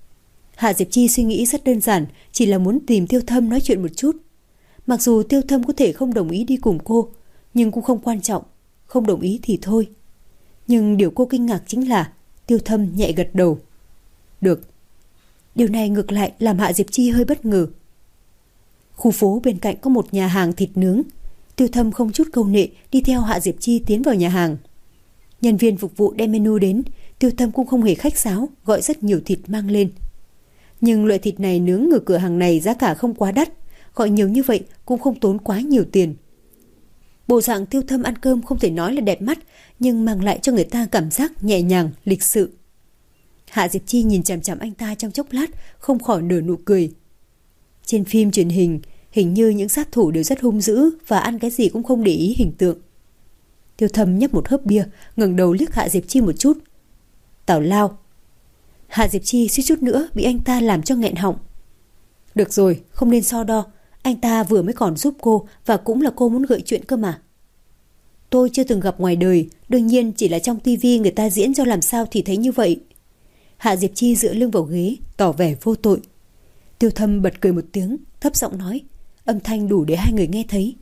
Hạ Diệp Chi suy nghĩ rất đơn giản, chỉ là muốn tìm Tiêu Thâm nói chuyện một chút. Mặc dù Tiêu Thâm có thể không đồng ý đi cùng cô, nhưng cũng không quan trọng, không đồng ý thì thôi. Nhưng điều cô kinh ngạc chính là Tiêu Thâm nhẹ gật đầu. Được. Điều này ngược lại làm Hạ Diệp Chi hơi bất ngờ. Khu phố bên cạnh có một nhà hàng thịt nướng. Tiêu Thâm không chút câu nệ đi theo Hạ Diệp Chi tiến vào nhà hàng. Nhân viên phục vụ đem menu đến, Tiêu Thâm cũng không hề khách sáo, gọi rất nhiều thịt mang lên. Nhưng loại thịt này nướng ở cửa hàng này giá cả không quá đắt, gọi nhiều như vậy cũng không tốn quá nhiều tiền. Bộ dạng Tiêu Thâm ăn cơm không thể nói là đẹp mắt, nhưng mang lại cho người ta cảm giác nhẹ nhàng, lịch sự. Hạ Diệp Chi nhìn chằm chằm anh ta trong chốc lát, không khỏi nở nụ cười. Trên phim truyền hình, hình như những sát thủ đều rất hung dữ và ăn cái gì cũng không để ý hình tượng. Tiêu Thâm nhấp một hớp bia, ngẩng đầu liếc Hạ Diệp Chi một chút. Tào lao. Hạ Diệp Chi suýt chút nữa bị anh ta làm cho nghẹn họng. Được rồi, không nên so đo. Anh ta vừa mới còn giúp cô, và cũng là cô muốn gợi chuyện cơ mà. Tôi chưa từng gặp ngoài đời, đương nhiên chỉ là trong tivi người ta diễn cho làm sao thì thấy như vậy. Hạ Diệp Chi dựa lưng vào ghế, tỏ vẻ vô tội. Tiêu Thâm bật cười một tiếng, thấp giọng nói, âm thanh đủ để hai người nghe thấy.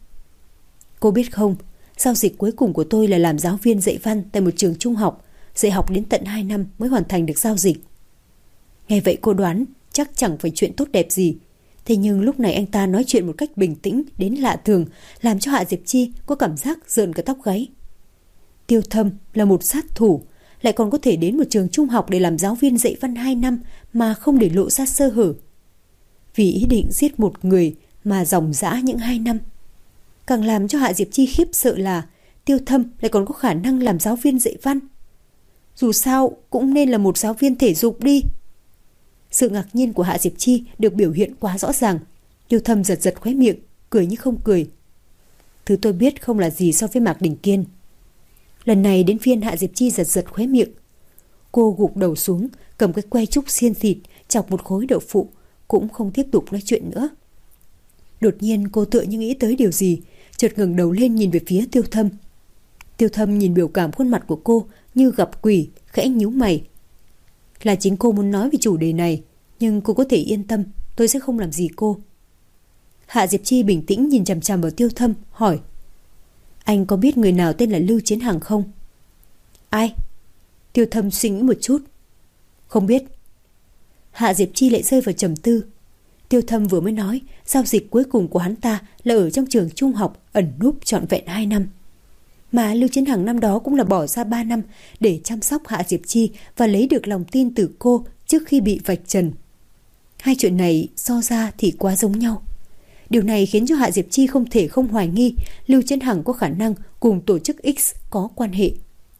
Cô biết không, giao dịch cuối cùng của tôi là làm giáo viên dạy văn tại một trường trung học, dạy học đến tận 2 năm mới hoàn thành được giao dịch. Nghe vậy cô đoán chắc chẳng phải chuyện tốt đẹp gì. Thế nhưng lúc này anh ta nói chuyện một cách bình tĩnh đến lạ thường, làm cho Hạ Diệp Chi có cảm giác rợn cả tóc gáy. Tiêu Thâm là một sát thủ, lại còn có thể đến một trường trung học để làm giáo viên dạy văn 2 năm mà không để lộ ra sơ hở. Vì ý định giết một người mà ròng rã những 2 năm. Càng làm cho Hạ Diệp Chi khiếp sợ là Tiêu Thâm lại còn có khả năng làm giáo viên dạy văn. Dù sao cũng nên là một giáo viên thể dục đi. Sự ngạc nhiên của Hạ Diệp Chi được biểu hiện quá rõ ràng. Tiêu Thâm giật giật khóe miệng, cười như không cười. Thứ tôi biết không là gì so với Mạc Đình Kiên. Lần này đến phiên Hạ Diệp Chi giật giật khóe miệng. Cô gục đầu xuống, cầm cái que trúc xiên thịt, chọc một khối đậu phụ, cũng không tiếp tục nói chuyện nữa. Đột nhiên cô tựa như nghĩ tới điều gì, chợt ngẩng đầu lên nhìn về phía Tiêu Thâm. Tiêu Thâm nhìn biểu cảm khuôn mặt của cô như gặp quỷ, khẽ nhíu mày. Là chính cô muốn nói về chủ đề này, nhưng cô có thể yên tâm, tôi sẽ không làm gì cô. Hạ Diệp Chi bình tĩnh nhìn chằm chằm vào Tiêu Thâm, hỏi. Anh có biết người nào tên là Lưu Chiến Hằng không? Ai? Tiêu Thâm suy nghĩ một chút. Không biết. Hạ Diệp Chi lại rơi vào trầm tư. Tiêu Thâm vừa mới nói giao dịch cuối cùng của hắn ta là ở trong trường trung học ẩn núp trọn vẹn 2 năm. Mà Lưu Chiến Hằng năm đó cũng là bỏ ra 3 năm để chăm sóc Hạ Diệp Chi và lấy được lòng tin từ cô trước khi bị vạch trần. Hai chuyện này so ra thì quá giống nhau. Điều này khiến cho Hạ Diệp Chi không thể không hoài nghi Lưu Chiến Hằng có khả năng cùng tổ chức X có quan hệ.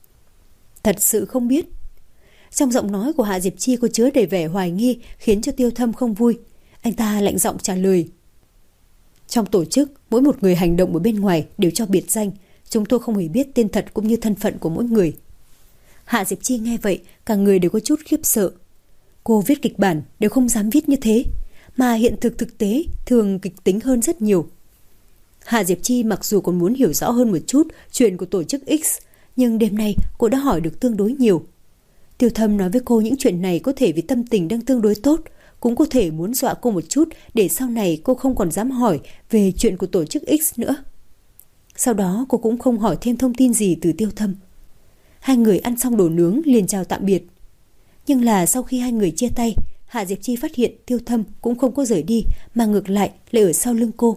Thật sự không biết. Trong giọng nói của Hạ Diệp Chi có chứa đầy vẻ hoài nghi, khiến cho Tiêu Thâm không vui. Anh ta lạnh giọng trả lời. Trong tổ chức, mỗi một người hành động ở bên ngoài đều cho biệt danh. Chúng tôi không hề biết tên thật cũng như thân phận của mỗi người. Hạ Diệp Chi nghe vậy, cả người đều có chút khiếp sợ. Cô viết kịch bản đều không dám viết như thế, mà hiện thực tế thường kịch tính hơn rất nhiều. Hạ Diệp Chi mặc dù còn muốn hiểu rõ hơn một chút chuyện của tổ chức X, nhưng đêm nay cô đã hỏi được tương đối nhiều. Tiêu Thâm nói với cô những chuyện này có thể vì tâm tình đang tương đối tốt, cũng có thể muốn dọa cô một chút để sau này cô không còn dám hỏi về chuyện của tổ chức X nữa. Sau đó cô cũng không hỏi thêm thông tin gì từ Tiêu Thâm. Hai người ăn xong đồ nướng liền chào tạm biệt. Nhưng là sau khi hai người chia tay, Hạ Diệp Chi phát hiện Tiêu Thâm cũng không có rời đi, mà ngược lại ở sau lưng cô.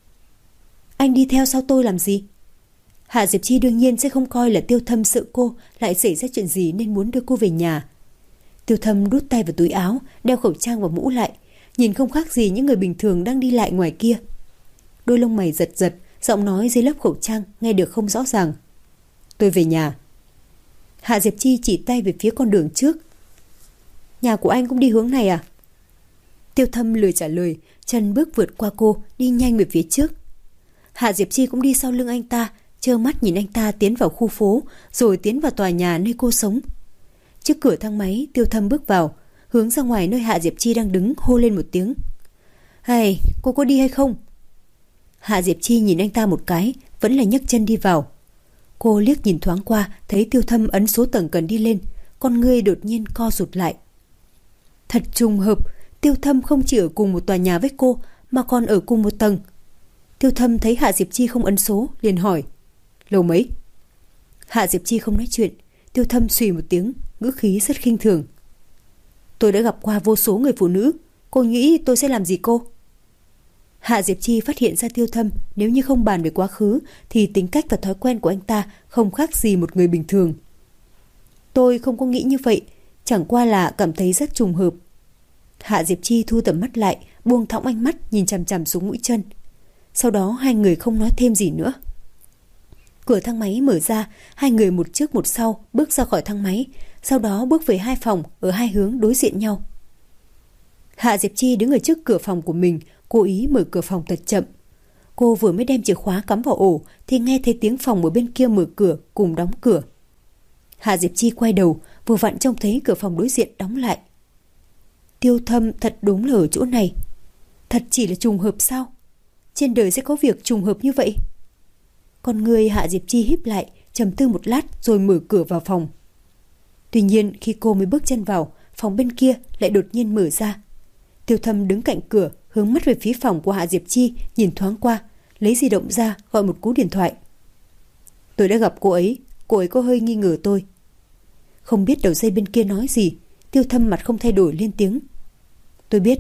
Anh đi theo sau tôi làm gì? Hạ Diệp Chi đương nhiên sẽ không coi là Tiêu Thâm sợ cô lại xảy ra chuyện gì nên muốn đưa cô về nhà. Tiêu Thâm đút tay vào túi áo, đeo khẩu trang và mũ lại, nhìn không khác gì những người bình thường đang đi lại ngoài kia. Đôi lông mày giật giật, giọng nói dưới lớp khẩu trang nghe được không rõ ràng. Tôi về nhà. Hạ Diệp Chi chỉ tay về phía con đường trước. Nhà của anh cũng đi hướng này à? Tiêu Thâm lười trả lời, chân bước vượt qua cô, đi nhanh về phía trước. Hạ Diệp Chi cũng đi sau lưng anh ta, trơ mắt nhìn anh ta tiến vào khu phố, rồi tiến vào tòa nhà nơi cô sống. Trước cửa thang máy, Tiêu Thâm bước vào, hướng ra ngoài nơi Hạ Diệp Chi đang đứng, hô lên một tiếng. Hay, cô có đi hay không? Hạ Diệp Chi nhìn anh ta một cái, vẫn là nhấc chân đi vào. Cô liếc nhìn thoáng qua, thấy Tiêu Thâm ấn số tầng cần đi lên, con ngươi đột nhiên co rụt lại. Thật trùng hợp, Tiêu Thâm không chỉ ở cùng một tòa nhà với cô, mà còn ở cùng một tầng. Tiêu Thâm thấy Hạ Diệp Chi không ấn số, liền hỏi. Lầu mấy? Hạ Diệp Chi không nói chuyện. Tiêu Thâm xùy một tiếng, ngữ khí rất khinh thường. Tôi đã gặp qua vô số người phụ nữ, cô nghĩ tôi sẽ làm gì cô? Hạ Diệp Chi phát hiện ra Tiêu Thâm nếu như không bàn về quá khứ thì tính cách và thói quen của anh ta không khác gì một người bình thường. Tôi không có nghĩ như vậy, chẳng qua là cảm thấy rất trùng hợp. Hạ Diệp Chi thu tầm mắt lại, buông thõng ánh mắt nhìn chằm chằm xuống mũi chân. Sau đó hai người không nói thêm gì nữa. Cửa thang máy mở ra, hai người một trước một sau bước ra khỏi thang máy, sau đó bước về hai phòng ở hai hướng đối diện nhau. Hạ Diệp Chi đứng ở trước cửa phòng của mình, cố ý mở cửa phòng thật chậm. Cô vừa mới đem chìa khóa cắm vào ổ thì nghe thấy tiếng phòng ở bên kia mở cửa cùng đóng cửa. Hạ Diệp Chi quay đầu, vừa vặn trông thấy cửa phòng đối diện đóng lại. Tiêu Thâm thật đúng là ở chỗ này. Thật chỉ là trùng hợp sao? Trên đời sẽ có việc trùng hợp như vậy? Con người Hạ Diệp Chi híp lại, trầm tư một lát rồi mở cửa vào phòng. Tuy nhiên khi cô mới bước chân vào, phòng bên kia lại đột nhiên mở ra. Tiêu Thâm đứng cạnh cửa, hướng mắt về phía phòng của Hạ Diệp Chi, nhìn thoáng qua, lấy di động ra gọi một cú điện thoại. Tôi đã gặp cô ấy có hơi nghi ngờ tôi. Không biết đầu dây bên kia nói gì, Tiêu Thâm mặt không thay đổi lên tiếng. Tôi biết.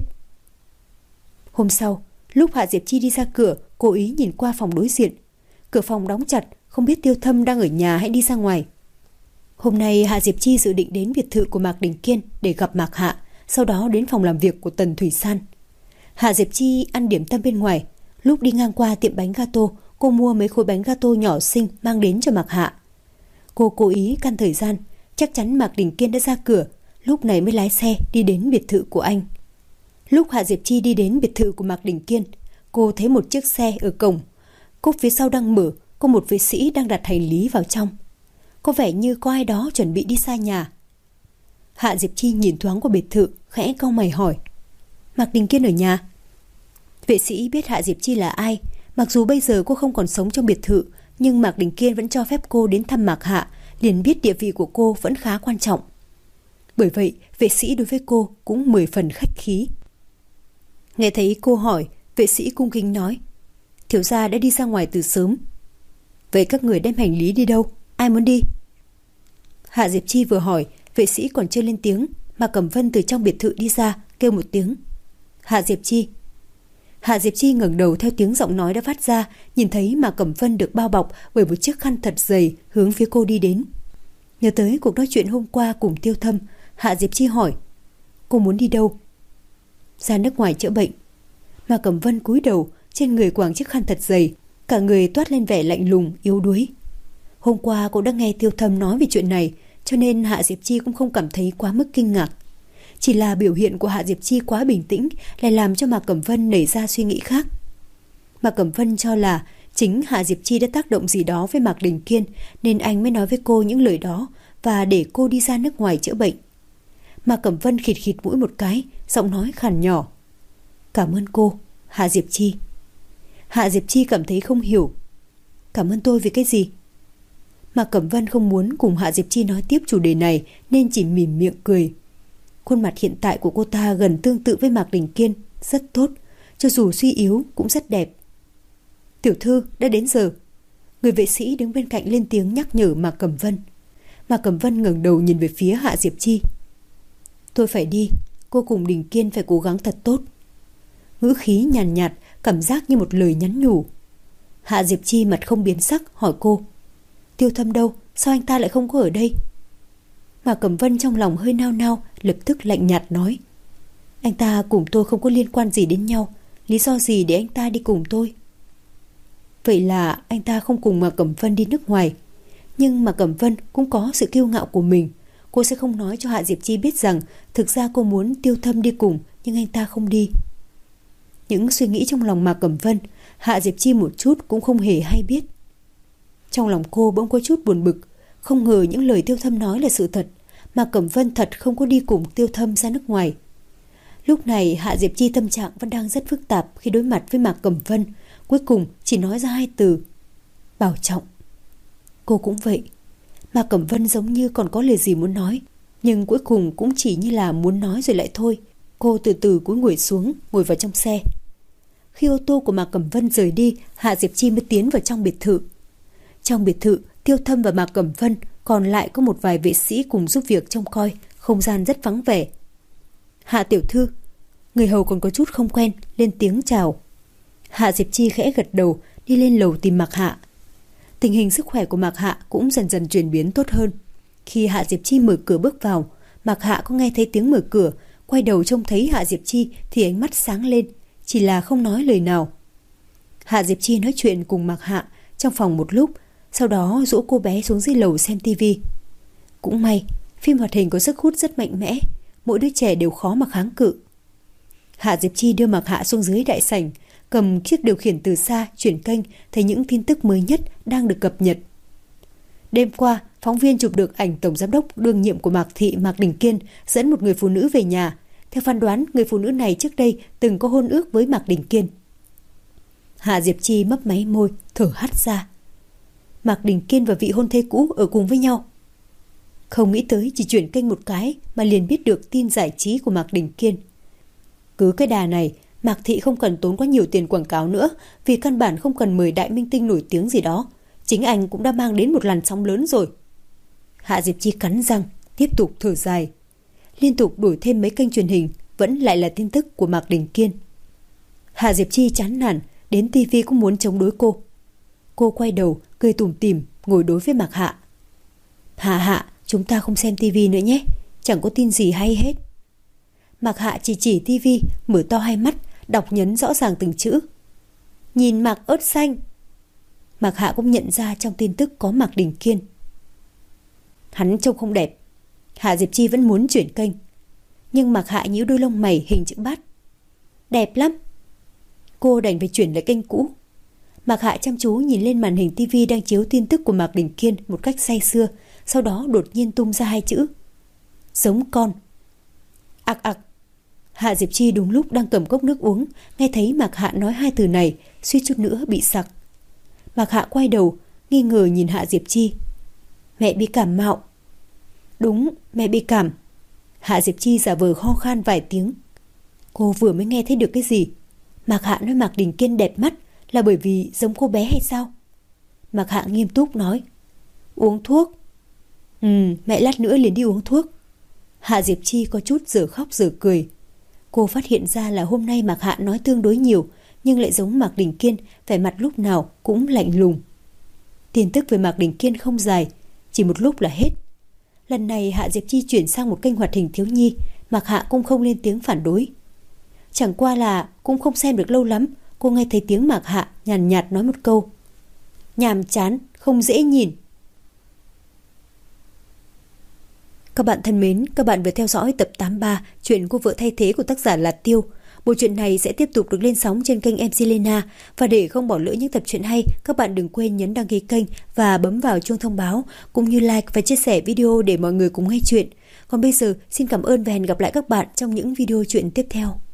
Hôm sau, lúc Hạ Diệp Chi đi ra cửa, cố ý nhìn qua phòng đối diện. Cửa phòng đóng chặt, không biết Tiêu Thâm đang ở nhà hay đi ra ngoài. Hôm nay Hạ Diệp Chi dự định đến biệt thự của Mạc Đình Kiên để gặp Mạc Hạ, sau đó đến phòng làm việc của Tần Thủy San. Hạ Diệp Chi ăn điểm tâm bên ngoài. Lúc đi ngang qua tiệm bánh gato, cô mua mấy khối bánh gato nhỏ xinh mang đến cho Mạc Hạ. Cô cố ý căn thời gian, chắc chắn Mạc Đình Kiên đã ra cửa, lúc này mới lái xe đi đến biệt thự của anh. Lúc Hạ Diệp Chi đi đến biệt thự của Mạc Đình Kiên, cô thấy một chiếc xe ở cổng. Cốp phía sau đang mở, có một vệ sĩ đang đặt hành lý vào trong. Có vẻ như có ai đó chuẩn bị đi xa nhà. Hạ Diệp Chi nhìn thoáng qua biệt thự, khẽ cau mày hỏi. Mạc Đình Kiên ở nhà? Vệ sĩ biết Hạ Diệp Chi là ai. Mặc dù bây giờ cô không còn sống trong biệt thự, nhưng Mạc Đình Kiên vẫn cho phép cô đến thăm Mạc Hạ, liền biết địa vị của cô vẫn khá quan trọng. Bởi vậy, vệ sĩ đối với cô cũng 10 phần khách khí. Nghe thấy cô hỏi, vệ sĩ cung kính nói. Thiếu gia đã đi ra ngoài từ sớm. Vậy các người đem hành lý đi đâu? Ai muốn đi? Hạ Diệp Chi vừa hỏi, vệ sĩ còn chưa lên tiếng, mà Cẩm Vân từ trong biệt thự đi ra, kêu một tiếng. Hạ Diệp Chi. Hạ Diệp Chi ngẩng đầu theo tiếng giọng nói đã phát ra, nhìn thấy mà Cẩm Vân được bao bọc bởi một chiếc khăn thật dày hướng phía cô đi đến. Nhớ tới cuộc nói chuyện hôm qua cùng Tiêu Thâm, Hạ Diệp Chi hỏi. Cô muốn đi đâu? Ra nước ngoài chữa bệnh. Mà Cẩm Vân cúi đầu, trên người quàng chiếc khăn thật dày, cả người toát lên vẻ lạnh lùng, yếu đuối. Hôm qua cô đã nghe Tiêu Thâm nói về chuyện này, cho nên Hạ Diệp Chi cũng không cảm thấy quá mức kinh ngạc. Chỉ là biểu hiện của Hạ Diệp Chi quá bình tĩnh lại làm cho Mạc Cẩm Vân nảy ra suy nghĩ khác. Mạc Cẩm Vân cho là chính Hạ Diệp Chi đã tác động gì đó với Mạc Đình Kiên, nên anh mới nói với cô những lời đó và để cô đi ra nước ngoài chữa bệnh. Mạc Cẩm Vân khịt khịt mũi một cái, giọng nói khàn nhỏ. Cảm ơn cô, Hạ Diệp Chi. Hạ Diệp Chi cảm thấy không hiểu. Cảm ơn tôi vì cái gì? Mạc Cẩm Vân không muốn cùng Hạ Diệp Chi nói tiếp chủ đề này nên chỉ mỉm miệng cười. Khuôn mặt hiện tại của cô ta gần tương tự với Mạc Đình Kiên, rất tốt, cho dù suy yếu cũng rất đẹp. Tiểu thư, đã đến giờ. Người vệ sĩ đứng bên cạnh lên tiếng nhắc nhở Mạc Cẩm Vân. Mạc Cẩm Vân ngẩng đầu nhìn về phía Hạ Diệp Chi. Tôi phải đi, cô cùng Đình Kiên phải cố gắng thật tốt. Ngữ khí nhàn nhạt, cảm giác như một lời nhắn nhủ. Hạ Diệp Chi mặt không biến sắc hỏi cô. Tiêu Thâm đâu? Sao anh ta lại không có ở đây? Mạc Cẩm Vân trong lòng hơi nao nao, lập tức lạnh nhạt nói: Anh ta cùng tôi không có liên quan gì đến nhau, lý do gì để anh ta đi cùng tôi? Vậy là anh ta không cùng Mạc Cẩm Vân đi nước ngoài. Nhưng Mạc Cẩm Vân cũng có sự kiêu ngạo của mình. Cô sẽ không nói cho Hạ Diệp Chi biết rằng thực ra cô muốn Tiêu Thâm đi cùng, nhưng anh ta không đi. Những suy nghĩ trong lòng Mạc Cẩm Vân, Hạ Diệp Chi một chút cũng không hề hay biết. Trong lòng cô bỗng có chút buồn bực. Không ngờ những lời Tiêu Thâm nói là sự thật. Mạc Cẩm Vân thật không có đi cùng Tiêu Thâm ra nước ngoài. Lúc này Hạ Diệp Chi tâm trạng vẫn đang rất phức tạp khi đối mặt với Mạc Cẩm Vân. Cuối cùng chỉ nói ra 2 từ: bảo trọng. Cô cũng vậy. Mạc Cẩm Vân giống như còn có lời gì muốn nói, nhưng cuối cùng cũng chỉ như là muốn nói rồi lại thôi. Cô từ từ cúi người xuống, ngồi vào trong xe. Khi ô tô của Mạc Cẩm Vân rời đi, Hạ Diệp Chi mới tiến vào trong biệt thự. Trong biệt thự, Tiêu Thâm và Mạc Cẩm Vân, còn lại có một vài vệ sĩ cùng giúp việc trông coi, không gian rất vắng vẻ. Hạ tiểu thư. Người hầu còn có chút không quen, lên tiếng chào. Hạ Diệp Chi khẽ gật đầu, đi lên lầu tìm Mạc Hạ. Tình hình sức khỏe của Mạc Hạ cũng dần dần chuyển biến tốt hơn. Khi Hạ Diệp Chi mở cửa bước vào, Mạc Hạ có nghe thấy tiếng mở cửa, quay đầu trông thấy Hạ Diệp Chi thì ánh mắt sáng lên, chỉ là không nói lời nào. Hạ Diệp Chi nói chuyện cùng Mạc Hạ trong phòng một lúc, sau đó dỗ cô bé xuống dưới lầu xem tivi. Cũng may, phim hoạt hình có sức hút rất mạnh mẽ, mỗi đứa trẻ đều khó mà kháng cự. Hạ Diệp Chi đưa Mạc Hạ xuống dưới đại sảnh, cầm chiếc điều khiển từ xa chuyển kênh, thấy những tin tức mới nhất đang được cập nhật. Đêm qua, phóng viên chụp được ảnh tổng giám đốc đương nhiệm của Mạc Thị Mạc Đình Kiên dẫn một người phụ nữ về nhà. Theo phán đoán, người phụ nữ này trước đây từng có hôn ước với Mạc Đình Kiên. Hạ Diệp Chi mấp máy môi, thở hắt ra. Mạc Đình Kiên và vị hôn thê cũ ở cùng với nhau. Không nghĩ tới chỉ chuyển kênh một cái mà liền biết được tin giải trí của Mạc Đình Kiên. Cứ cái đà này, Mạc Thị không cần tốn quá nhiều tiền quảng cáo nữa, vì căn bản không cần mời đại minh tinh nổi tiếng gì đó. Chính anh cũng đã mang đến một làn sóng lớn rồi. Hạ Diệp Chi cắn răng, tiếp tục thở dài. Liên tục đổi thêm mấy kênh truyền hình, vẫn lại là tin tức của Mạc Đình Kiên. Hạ Diệp Chi chán nản, đến tivi cũng muốn chống đối cô. Cô quay đầu, cười tủm tỉm, ngồi đối với Mạc Hạ. Hạ, chúng ta không xem tivi nữa nhé, chẳng có tin gì hay hết. Mạc Hạ chỉ tivi, mở to hai mắt, đọc nhấn rõ ràng từng chữ. Nhìn Mạc ớt xanh. Mạc Hạ cũng nhận ra trong tin tức có Mạc Đình Kiên. Hắn trông không đẹp. Hạ Diệp Chi vẫn muốn chuyển kênh, nhưng Mạc Hạ nhíu đôi lông mày hình chữ bát. Đẹp lắm. Cô đành phải chuyển lại kênh cũ. Mạc Hạ chăm chú nhìn lên màn hình tivi đang chiếu tin tức của Mạc Đình Kiên một cách say sưa, sau đó đột nhiên tung ra 2 chữ: giống con. Ặc ặc. Hạ Diệp Chi đúng lúc đang cầm cốc nước uống, nghe thấy Mạc Hạ nói 2 từ này, suýt chút nữa bị sặc. Mạc Hạ quay đầu, nghi ngờ nhìn Hạ Diệp Chi. Mẹ bị cảm mạo. Đúng, mẹ bị cảm. Hạ Diệp Chi giả vờ ho khan vài tiếng. Cô vừa mới nghe thấy được cái gì? Mạc Hạ nói Mạc Đình Kiên đẹp mắt là bởi vì giống cô bé hay sao? Mạc Hạ nghiêm túc nói. Uống thuốc. Mẹ lát nữa liền đi uống thuốc. Hạ Diệp Chi có chút giờ khóc giờ cười. Cô phát hiện ra là hôm nay Mạc Hạ nói tương đối nhiều, nhưng lại giống Mạc Đình Kiên, vẻ mặt lúc nào cũng lạnh lùng. Tin tức về Mạc Đình Kiên không dài, chỉ một lúc là hết. Lần này Hạ Diệp Chi chuyển sang một kênh hoạt hình thiếu nhi, Mạc Hạ cũng không lên tiếng phản đối. Chẳng qua là cũng không xem được lâu lắm, cô nghe thấy tiếng Mạc Hạ nhàn nhạt nói một câu. Nhàm chán, không dễ nhìn. Các bạn thân mến, các bạn vừa theo dõi tập 83 chuyện Cô vợ thay thế của tác giả là Tiêu. Bộ truyện này sẽ tiếp tục được lên sóng trên kênh MC Lena. Và để không bỏ lỡ những tập truyện hay, các bạn đừng quên nhấn đăng ký kênh và bấm vào chuông thông báo, cũng như like và chia sẻ video để mọi người cùng nghe chuyện. Còn bây giờ, xin cảm ơn và hẹn gặp lại các bạn trong những video truyện tiếp theo.